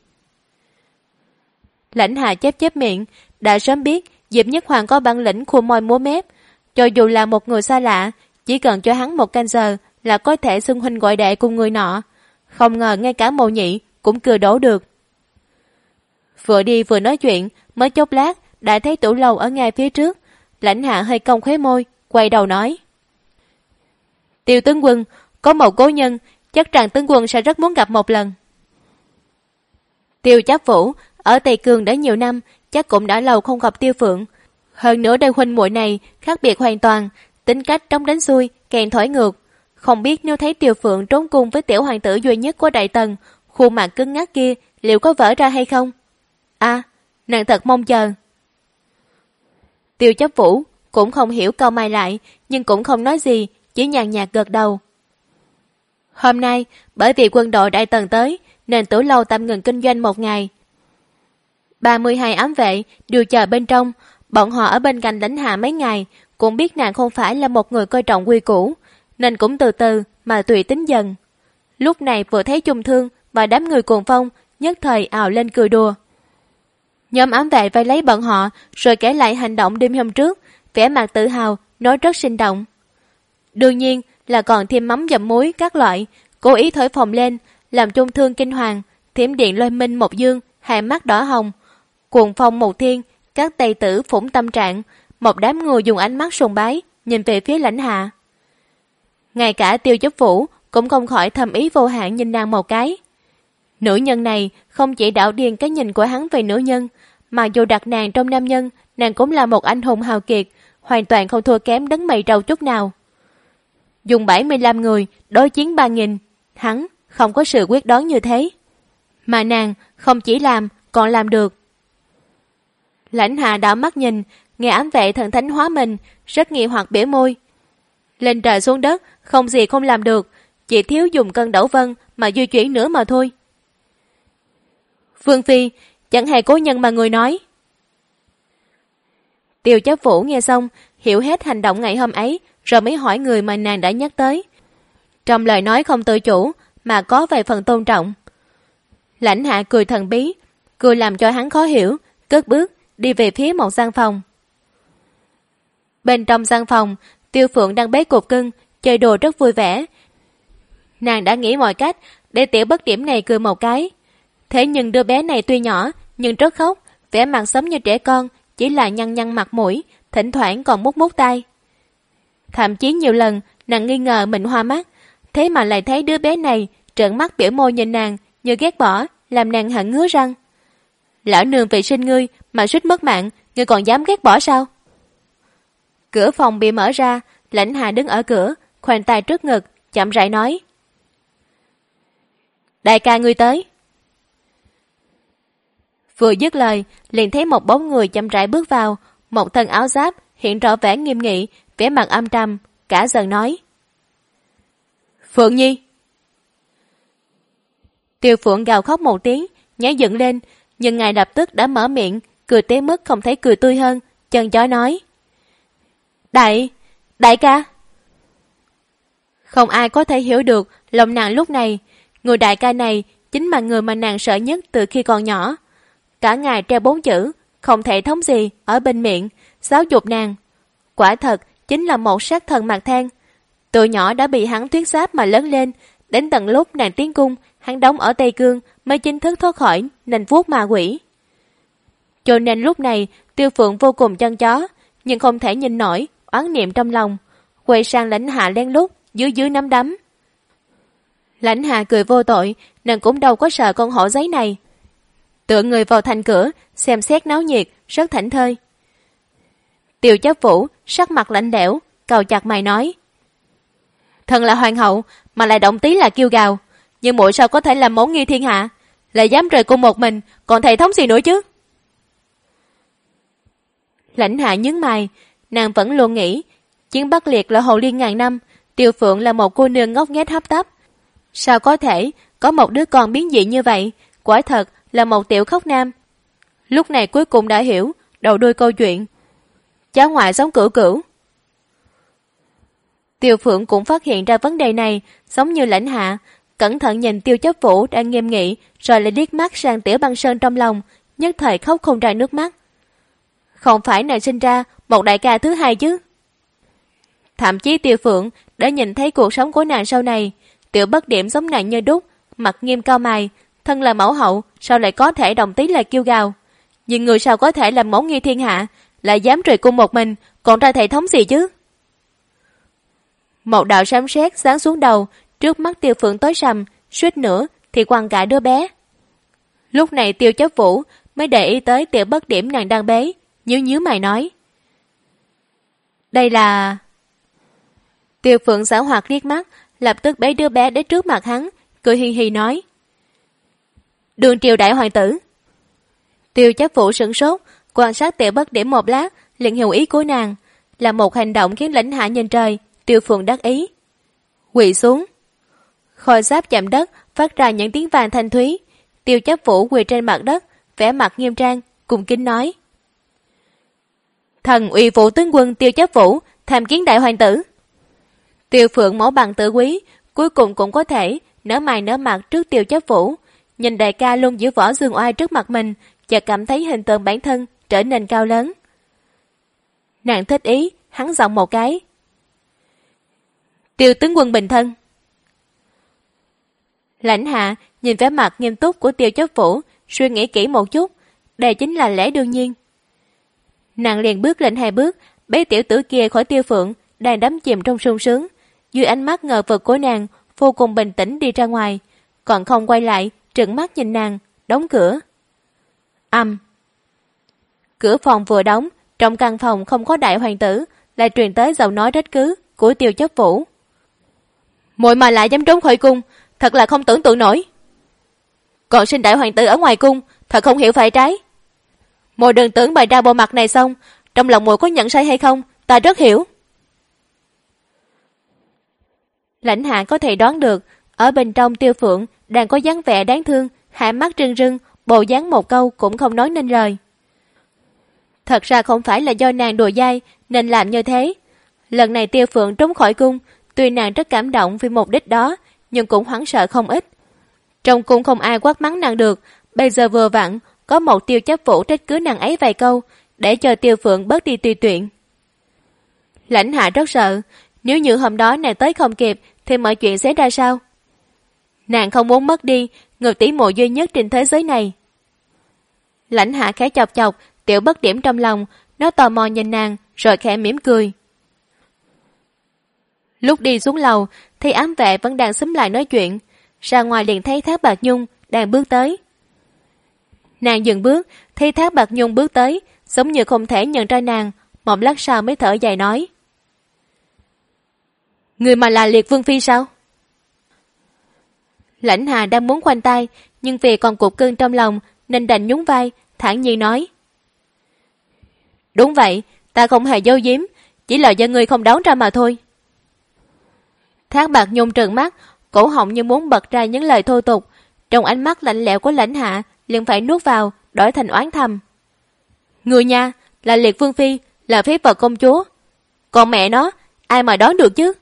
Lãnh Hà chép chép miệng, đã sớm biết Diệp Nhất Hoàng có bản lĩnh khua môi múa mép, cho dù là một người xa lạ, chỉ cần cho hắn một canh giờ là có thể xưng huynh gọi đệ cùng người nọ. Không ngờ ngay cả Mộ Nhị cũng cười đổ được. Vừa đi vừa nói chuyện, mới chốc lát đã thấy tủ lầu ở ngay phía trước. Lãnh Hạ hơi cong khóe môi, quay đầu nói: Tiêu tướng quân, có một cố nhân, chắc rằng tướng quân sẽ rất muốn gặp một lần. Tiêu Chấp Vũ ở Tây Cương đã nhiều năm, chắc cũng đã lâu không gặp Tiêu Phượng. Hơn nữa đôi huynh muội này khác biệt hoàn toàn, tính cách trống đánh xuôi, kèn thổi ngược. Không biết nếu thấy Tiêu Phượng trốn cung với tiểu hoàng tử duy nhất của Đại Tần, khuôn mặt cứng ngắc kia liệu có vỡ ra hay không? À, nàng thật mong chờ. Tiêu Chấp Vũ cũng không hiểu câu mày lại, nhưng cũng không nói gì, chỉ nhàn nhạt gật đầu. Hôm nay, bởi vì quân đội Đại Tần tới, nên Tử Lâu tạm ngừng kinh doanh một ngày. 32 ám vệ đều chờ bên trong, bọn họ ở bên cạnh Lãnh Hạ mấy ngày, cũng biết nàng không phải là một người coi trọng quy củ, nên cũng từ từ mà tùy tính dần. Lúc này vừa thấy Chung Thương và đám người cuồng phong, nhất thời ào lên cười đùa. Nhóm ám vệ vây lấy bọn họ, rồi kể lại hành động đêm hôm trước, vẻ mặt tự hào, nói rất sinh động. Đương nhiên là còn thêm mắm dầm muối các loại, cố ý thổi phồng lên, làm Chung Thương kinh hoàng. Thiểm Điện lôi minh một dương, hai mắt đỏ hồng, cuồng phong một thiên, các tây tử phủng tâm trạng, một đám người dùng ánh mắt sùng bái nhìn về phía Lãnh Hạ. Ngay cả Tiêu Chấp Vũ cũng không khỏi thầm ý vô hạn nhìn nàng một cái. Nữ nhân này không chỉ đảo điên cái nhìn của hắn về nữ nhân, mà dù đặt nàng trong nam nhân, nàng cũng là một anh hùng hào kiệt, hoàn toàn không thua kém đấng mày râu chút nào. Dùng 75 người đối chiến 3.000, hắn không có sự quyết đoán như thế. Mà nàng không chỉ làm, còn làm được. Lãnh Hạ đảo mắt nhìn, nghe ám vệ thần thánh hóa mình, rất nghi hoặc bỉa môi. Lên trời xuống đất, không gì không làm được, chỉ thiếu dùng cân đẩu vân mà di chuyển nữa mà thôi. Vương Phi, chẳng hề cố nhân mà người nói. Tiêu Chấp Vũ nghe xong, hiểu hết hành động ngày hôm ấy, rồi mới hỏi người mà nàng đã nhắc tới. Trong lời nói không tự chủ, mà có vài phần tôn trọng. Lãnh Hạ cười thần bí, cười làm cho hắn khó hiểu, cất bước đi về phía một gian phòng. Bên trong gian phòng, Tiêu Phượng đang bế cục cưng, chơi đùa rất vui vẻ. Nàng đã nghĩ mọi cách để tiểu bất điểm này cười một cái. Thế nhưng đứa bé này tuy nhỏ, nhưng rất khóc, vẻ mặt giống như trẻ con, chỉ là nhăn nhăn mặt mũi, thỉnh thoảng còn mút mút tay. Thậm chí nhiều lần, nàng nghi ngờ mình hoa mắt, thế mà lại thấy đứa bé này trợn mắt biểu môi nhìn nàng như ghét bỏ, làm nàng hận ngứa răng. Lão nương vì sinh ngươi mà suýt mất mạng, ngươi còn dám ghét bỏ sao? Cửa phòng bị mở ra, Lãnh Hạ đứng ở cửa, khoanh tay trước ngực, chậm rãi nói: Đại ca ngươi tới. Vừa dứt lời, liền thấy một bóng người chậm rãi bước vào, một thân áo giáp hiện rõ vẻ nghiêm nghị, vẻ mặt âm trầm, cả giận nói: Phượng Nhi. Tiêu Phượng gào khóc một tiếng, nhảy dựng lên, nhưng ngài lập tức đã mở miệng, cười tới mức không thấy cười tươi hơn, chân chói nói: Đại ca. Không ai có thể hiểu được lòng nàng lúc này, người đại ca này chính là người mà nàng sợ nhất từ khi còn nhỏ. Cả ngày treo 4 chữ không thể thống gì ở bên miệng, giáo dục nàng. Quả thật chính là một sát thần mạc than. Từ nhỏ đã bị hắn thuyết giáp mà lớn lên, đến tận lúc nàng tiến cung, hắn đóng ở Tây Cương mới chính thức thoát khỏi nành vuốt ma quỷ. Cho nên lúc này Tiêu Phượng vô cùng chân chó, nhưng không thể nhìn nổi, oán niệm trong lòng, quay sang Lãnh Hạ lén lút dưới nắm đấm. Lãnh Hạ cười vô tội, nàng cũng đâu có sợ con hổ giấy này. Tựa người vào thành cửa, xem xét náo nhiệt, rất thảnh thơi. Tiêu Chấp Vũ sắc mặt lạnh lẽo, cau chặt mày nói: Thần là hoàng hậu mà lại động tí là kêu gào, nhưng muội sao có thể làm mẫu nghi thiên hạ? lại dám rời cung một mình, còn thầy thống gì nữa chứ? Lãnh Hạ nhướng mày, nàng vẫn luôn nghĩ Chiến Bắc Liệt là hồ ly ngàn năm, Tiêu Phượng là một cô nương ngốc nghếch hấp tấp. Sao có thể có một đứa con biến dị như vậy? Quả thật là một tiểu khóc nam. Lúc này cuối cùng đã hiểu đầu đuôi câu chuyện. Cháu ngoại giống Cửu Cửu. Tiêu Phượng cũng phát hiện ra vấn đề này, giống như Lãnh Hạ, cẩn thận nhìn Tiêu Chấp Vũ đang nghiêm nghị, rồi lại liếc mắt sang Tiểu Băng Sơn trong lòng, nhất thời khóc không ra nước mắt. Không phải nàng sinh ra một đại ca thứ hai chứ? Thậm chí Tiêu Phượng đã nhìn thấy cuộc sống của nàng sau này, Tiểu Bất Điểm giống nàng như đúc, mặt nghiêm cao mày, thân là mẫu hậu, sao lại có thể đồng tí là kiêu gào? Nhưng người sao có thể làm mẫu nghi thiên hạ, lại dám rời cung một mình, còn ra thể thống gì chứ? Một đạo sấm sét giáng xuống đầu, trước mắt Tiêu Phượng tối sầm, suýt nữa thì quăng cả đứa bé. Lúc này Tiêu Chấp Vũ mới để ý tới Tiểu Bất Điểm nàng đang bế, nhíu mày nói: đây là... Tiêu Phượng giảo hoạt liếc mắt, lập tức bế đứa bé đến trước mặt hắn, cười hi hi nói: Đường triều đại hoàng tử. Tiêu Chấp Vũ sửng sốt, quan sát Tiểu Bất Điểm một lát, liền hiểu ý của nàng, là một hành động khiến Lãnh Hạ nhìn trời. Tiêu Phượng đắc ý, quỳ xuống. Khôi giáp chạm đất, phát ra những tiếng vang thanh thúy. Tiêu Chấp Vũ quỳ trên mặt đất, vẻ mặt nghiêm trang, cung kính nói: Thần uy phụ tướng quân Tiêu Chấp Vũ tham kiến đại hoàng tử. Tiêu Phượng mẫu bằng tự quý, cuối cùng cũng có thể nở mày nở mặt trước Tiêu Chấp Vũ, nhìn đại ca luôn giữ võ dương oai trước mặt mình, chợt cảm thấy hình tượng bản thân trở nên cao lớn. Nàng thích ý, hắn giọng một cái: Tiêu tướng quân bình thân. Lãnh Hạ nhìn vẻ mặt nghiêm túc của Tiêu Chấp Vũ, suy nghĩ kỹ một chút, đây chính là lẽ đương nhiên. Nàng liền bước lên 2 bước, bế tiểu tử kia khỏi Tiêu Phượng đang đắm chìm trong sung sướng, dưới ánh mắt ngờ vực của nàng, vô cùng bình tĩnh đi ra ngoài, còn không quay lại trừng mắt nhìn nàng, đóng cửa. Cửa phòng vừa đóng, trong căn phòng không có đại hoàng tử, lại truyền tới giọng nói trách cứ của Tiêu Chấp Vũ: Muội mà lại dám trốn khỏi cung, thật là không tưởng tượng nổi. Còn sinh đại hoàng tử ở ngoài cung, thật không hiểu phải trái. Muội đừng tưởng bày ra bộ mặt này xong, trong lòng muội có nhận sai hay không, ta rất hiểu. Lãnh Hạ có thể đoán được, ở bên trong Tiêu Phượng đang có dáng vẻ đáng thương, hai mắt rưng rưng, bộ dáng một câu cũng không nói nên lời. Thật ra không phải là do nàng đùa dai nên làm như thế. Lần này Tiêu Phượng trốn khỏi cung, tuy nàng rất cảm động vì mục đích đó, nhưng cũng hoảng sợ không ít. Trong cung không ai quát mắng nàng được, bây giờ vừa vặn có một Tiêu Chấp Vũ trách cứ nàng ấy vài câu, để cho Tiêu Phượng bớt đi tùy tiện. Lãnh Hạ rất sợ, nếu như hôm đó nàng tới không kịp thì mọi chuyện sẽ ra sao? Nàng không muốn mất đi người tỷ muội duy nhất trên thế giới này. Lãnh Hạ khẽ chọc chọc Tiểu Bất Điểm trong lòng, nó tò mò nhìn nàng rồi khẽ mỉm cười. Lúc đi xuống lầu thì ám vệ vẫn đang xúm lại nói chuyện, ra ngoài liền thấy Thác Bạt Nhung đang bước tới. Nàng dừng bước, thấy Thác Bạt Nhung bước tới, giống như không thể nhận ra nàng, một lát sau mới thở dài nói: Người mà là Liệt Vương Phi sao? Lãnh Hà đang muốn khoanh tay, nhưng vì còn cục cưng trong lòng nên đành nhún vai, thản nhiên nói: Đúng vậy, ta không hề giấu giếm, chỉ là do ngươi không đoán ra mà thôi. Thác Bạt Nhung trợn mắt, cổ họng như muốn bật ra những lời thô tục, trong ánh mắt lạnh lẽo của Lãnh Hạ liền phải nuốt vào, đổi thành oán thầm: Người nha, là Liệt Vương Phi, là phế vật công chúa. Còn mẹ nó, ai mà đoán được chứ?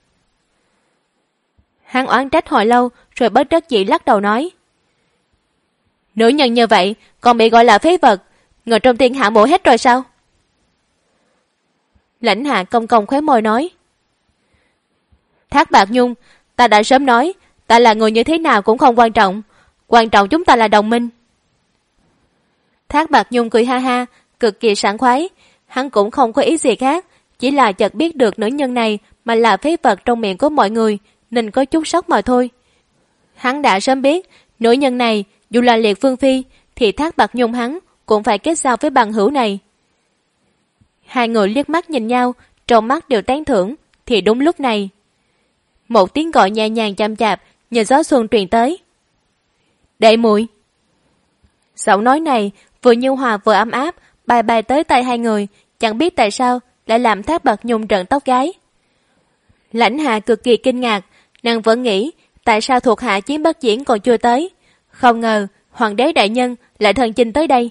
Hắn oán trách hồi lâu, rồi bất đắc dĩ lắc đầu nói: Nữ nhân như vậy, còn bị gọi là phế vật, người trong thiên hạ mổ hết rồi sao? Lãnh Hạ cong cong khóe môi nói: Thác Bạt Nhung, ta đã sớm nói, ta là người như thế nào cũng không quan trọng chúng ta là đồng minh. Thác Bạt Nhung cười ha ha, cực kỳ sảng khoái, hắn cũng không có ý gì khác, chỉ là chợt biết được nữ nhân này mà là phế vật trong miệng của mọi người, nên có chút sốc mà thôi. Hắn đã sớm biết, nữ nhân này dù là Liệt Vương Phi thì Thác Bạt Nhung hắn cũng phải kết giao với bằng hữu này. Hai người liếc mắt nhìn nhau, trong mắt đều tán thưởng, thì đúng lúc này một tiếng gọi nhẹ nhàng chậm chạp như gió xuân truyền tới: Đệ muội. Giọng nói này vừa nhu hòa vừa ấm áp, bay bay tới tay hai người, chẳng biết tại sao lại làm Thác Bạt Nhung trợn tóc gáy. Lãnh Hạ cực kỳ kinh ngạc, nàng vẫn nghĩ tại sao thuộc hạ Chiến Bất Diễn còn chưa tới, không ngờ hoàng đế đại nhân lại thần chinh tới đây.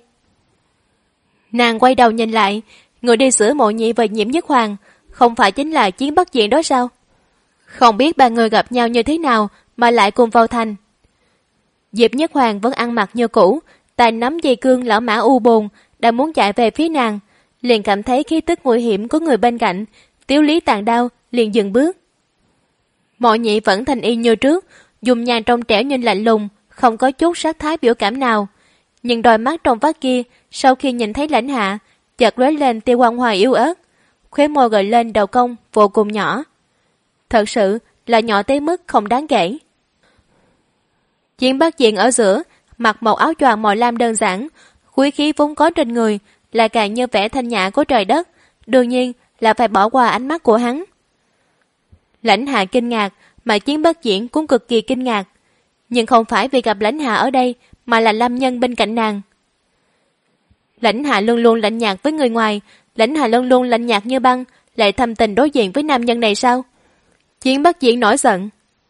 Nàng quay đầu nhìn lại, người đi sửa Mộ Nhị và Nhiễm Nhất Hoàng không phải chính là Chiến Bất Diễn đó sao? Không biết ba người gặp nhau như thế nào mà lại cùng vào thành. Diệp Nhất Hoàng vẫn ăn mặc như cũ, tay nắm dây cương lão mã u buồn, đang muốn chạy về phía nàng, liền cảm thấy khí tức nguy hiểm của người bên cạnh, Tiếu Lý tàn đau, liền dừng bước. Mộ Nhị vẫn thành y như trước, dùng nhàn trong trẻo nhưng lạnh lùng, không có chút sát thái biểu cảm nào. Nhưng đôi mắt trong vắt kia, sau khi nhìn thấy Lãnh Hạ, chợt lóe lên tia quang hoài yếu ớt, khóe môi gợi lên đầu cong vô cùng nhỏ. Thật sự là nhỏ tới mức không đáng kể. Chiến Bất Diễn ở giữa, mặc một áo choàng màu lam đơn giản, quý khí vốn có trên người, lại càng như vẻ thanh nhã của trời đất, đương nhiên là phải bỏ qua ánh mắt của hắn. Lãnh Hạ kinh ngạc, mà Chiến Bất Diễn cũng cực kỳ kinh ngạc, nhưng không phải vì gặp Lãnh Hạ ở đây, mà là Lâm Nhân bên cạnh nàng. Lãnh Hạ luôn luôn lạnh nhạt với người ngoài, Lãnh Hạ luôn luôn lạnh nhạt như băng, lại thâm tình đối diện với nam nhân này sao? Chiến Bất Diễn nổi giận.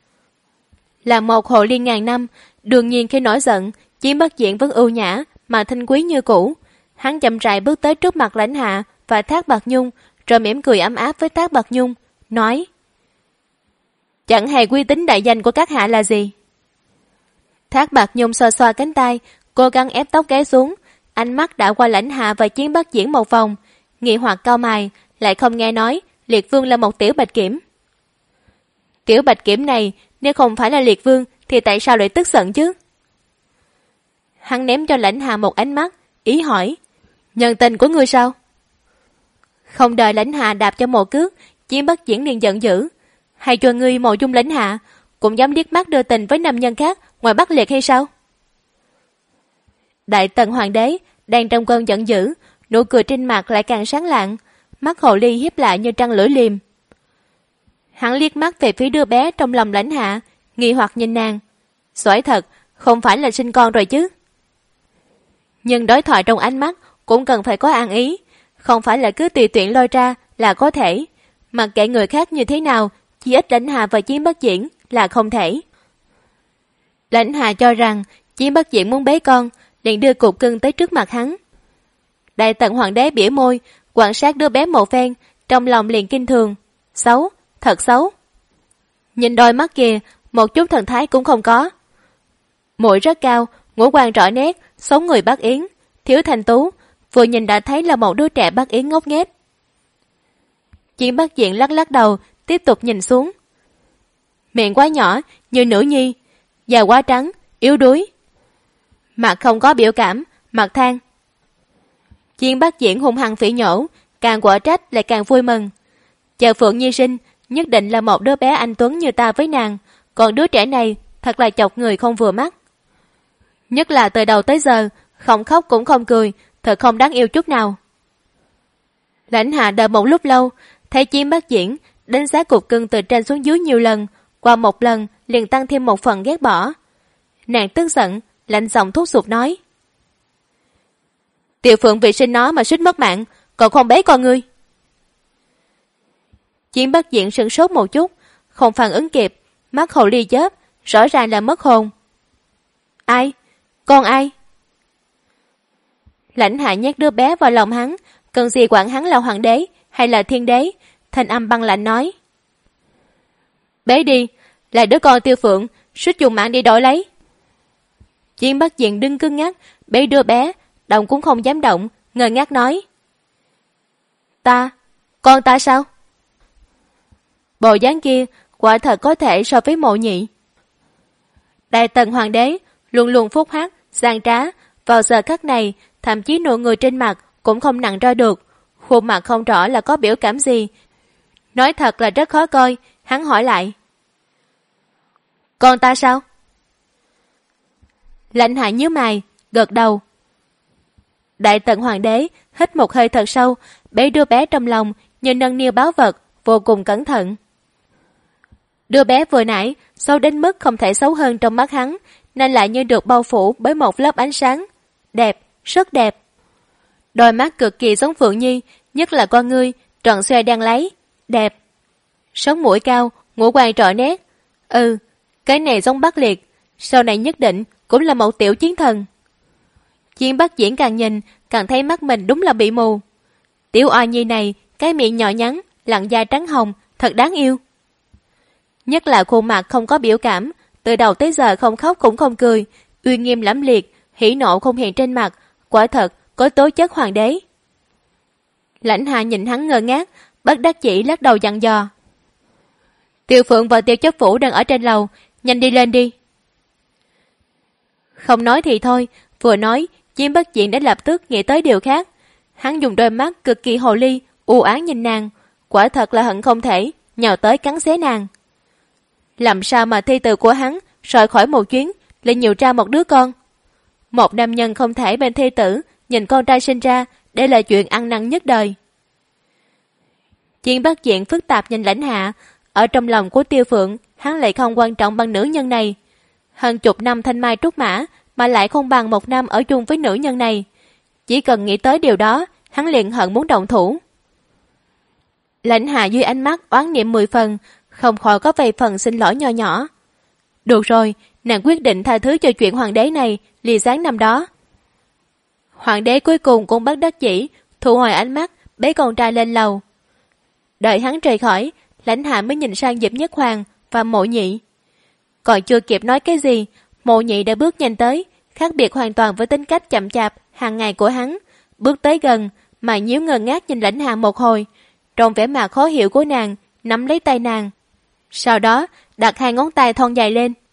Là một hồ ly ngàn năm, đương nhiên khi nổi giận, Chiến Bất Diễn vẫn ưu nhã mà thanh quý như cũ. Hắn chậm rãi bước tới trước mặt Lãnh Hạ và Thác Bạt Nhung, rồi mỉm cười ấm áp với Thác Bạt Nhung, nói: chẳng hề uy tín đại danh của các hạ là gì? Thác Bạt Nhung xoa xoa cánh tay, cố gắng ép tóc gáy xuống, ánh mắt đã qua Lãnh Hạ và Chiến Bất Diễn một vòng, nghi hoặc cau mày, lại không nghe nói Liệt Vương là một tiểu bạch kiểm. Tiểu bạch kiểm này, nếu không phải là Liệt Vương thì tại sao lại tức giận chứ? Hắn ném cho Lãnh Hạ một ánh mắt, ý hỏi: nhân tình của ngươi sao? Không đợi Lãnh Hạ đạp cho một cước, Chiến Bất Diễn liền giận dữ: hay cho ngươi Mộ Dung Lãnh Hạ cũng dám liếc mắt đưa tình với nam nhân khác ngoài Bắc Liệt hay sao? Đại Tần Hoàng đế đang trong cơn giận dữ, nụ cười trên mặt lại càng sáng lạng, mắt hồ ly hiếp lại như trăng lưỡi liềm. Hắn liếc mắt về phía đứa bé trong lòng Lãnh Hạ, nghi hoặc nhìn nàng: giỏi thật, không phải là sinh con rồi chứ? Nhưng đối thoại trong ánh mắt cũng cần phải có ăn ý, không phải là cứ tùy tiện lôi ra là có thể, mặc kệ người khác như thế nào, chỉ ít Lãnh Hạ và Chiến Bất Diễn là không thể. Lãnh Hạ cho rằng Chiến Bất Diễn muốn bế con, liền đưa cục cưng tới trước mặt hắn. Đại Tần Hoàng đế bỉa môi, quan sát đứa bé một phen, trong lòng liền kinh thường: xấu, thật xấu. Nhìn đôi mắt kia, một chút thần thái cũng không có. Mũi rất cao, ngũ quan rõ nét, sống người Bắc Yến, thiếu thành tú, vừa nhìn đã thấy là một đứa trẻ Bắc Yến ngốc nghếch. Chiến Bất Diễn lắc lắc đầu, tiếp tục nhìn xuống. Miệng quá nhỏ, như nữ nhi, da quá trắng, yếu đuối. Mặt không có biểu cảm, mặt than. Chiến Bất Diễn hung hăng phỉ nhổ, càng quở trách lại càng vui mừng. Chờ Phượng Nhi sinh, nhất định là một đứa bé anh tuấn như ta với nàng, còn đứa trẻ này thật là chọc người không vừa mắt. Nhất là từ đầu tới giờ, không khóc cũng không cười, thật không đáng yêu chút nào. Lãnh Hạ đợi một lúc lâu, thấy Chiến Bất Diễn đánh giá cục cưng từ trên xuống dưới nhiều lần, qua một lần liền tăng thêm một phần ghét bỏ. Nàng tức giận, lạnh giọng thúc giục nói: Tiểu Phượng vì sinh nó mà suýt mất mạng, còn không bế con ngươi. Chiến Bất Diễn sửng sốt một chút, không phản ứng kịp, mắt hồ ly chớp, rõ ràng là mất hồn. Ai? Con ai? Lãnh Hạ nhét đứa bé vào lòng hắn, cần gì quản hắn là hoàng đế hay là thiên đế, thanh âm băng lạnh nói: bế đi, là đứa con Tiêu Phượng, suýt dùng mạng đi đổi lấy. Chiến Bất Diễn đứng cứng ngắc, bế đứa bé, động cũng không dám động, ngơ ngác nói: con ta sao? Bộ dáng kia quả thật có thể so với Mộ Nhị. Đại Tần Hoàng đế luôn luôn phúc hắc, gian trá, vào giờ khắc này thậm chí nụ người trên mặt cũng không nặng ra được, khuôn mặt không rõ là có biểu cảm gì. Nói thật là rất khó coi. Hắn hỏi lại: con ta sao? Lãnh Hạ nhíu mày, gật đầu. Đại Tần Hoàng đế hít một hơi thật sâu, bế đứa bé trong lòng như nâng niu báu vật, vô cùng cẩn thận. Đứa bé vừa nãy xấu đến mức không thể xấu hơn trong mắt hắn, nên lại như được bao phủ bởi một lớp ánh sáng. đẹp, rất đẹp. Đôi mắt cực kỳ giống Phượng Nhi, nhất là con ngươi, tròn xoe đang lấy, đẹp. Sống mũi cao, ngũ quan rõ nét. Cái này giống Bắc Liệt, sau này nhất định cũng là một tiểu chiến thần. Chiến Bắc Diễn càng nhìn, càng thấy mắt mình đúng là bị mù. Tiểu oa nhi này, cái miệng nhỏ nhắn, làn da trắng hồng, thật đáng yêu. Nhất là khuôn mặt không có biểu cảm, từ đầu tới giờ không khóc cũng không cười, uy nghiêm lẫm liệt, hỉ nộ không hiện trên mặt, quả thật có tố chất hoàng đế. Lãnh Hạ nhìn hắn ngơ ngác, bất đắc chỉ lắc đầu dặn dò. Tiêu Phượng và Tiêu Chấp Phủ đang ở trên lầu, nhanh đi lên đi. Không nói thì thôi, vừa nói, Chiến Bất Diện đã lập tức nghĩ tới điều khác. Hắn dùng đôi mắt cực kỳ hồ ly, u ám nhìn nàng, quả thật là hận không thể, nhào tới cắn xé nàng. Làm sao mà thi từ của hắn rời khỏi một chuyến, lại nhiều ra một đứa con? Một nam nhân không thể bên thi tử, nhìn con trai sinh ra, đây là chuyện ăn năn nhất đời. Chiến Bất Diện phức tạp nhìn Lãnh Hạ, ở trong lòng của Tiêu Phượng, hắn lại không quan trọng bằng nữ nhân này. Hơn chục năm thanh mai trúc mã, mà lại không bằng một năm ở chung với nữ nhân này. Chỉ cần nghĩ tới điều đó, hắn liền hận muốn động thủ. Lãnh Hạ dưới ánh mắt oán niệm 10 phần, không khỏi có vài phần xin lỗi nho nhỏ. Được rồi, nàng quyết định tha thứ cho chuyện hoàng đế này, lìa sáng năm đó. Hoàng đế cuối cùng cũng bất đắc chỉ, thu hồi ánh mắt, bế con trai lên lầu. Đợi hắn rời khỏi, Lãnh Hạ mới nhìn sang Diệp Nhất Hoàng và Mộ Nhị. Còn chưa kịp nói cái gì, Mộ Nhị đã bước nhanh tới, khác biệt hoàn toàn với tính cách chậm chạp hàng ngày của hắn, bước tới gần mà nhíu ngơ ngác nhìn Lãnh Hạ một hồi, trong vẻ mặt khó hiểu của nàng, nắm lấy tay nàng. Sau đó đặt hai ngón tay thon dài lên,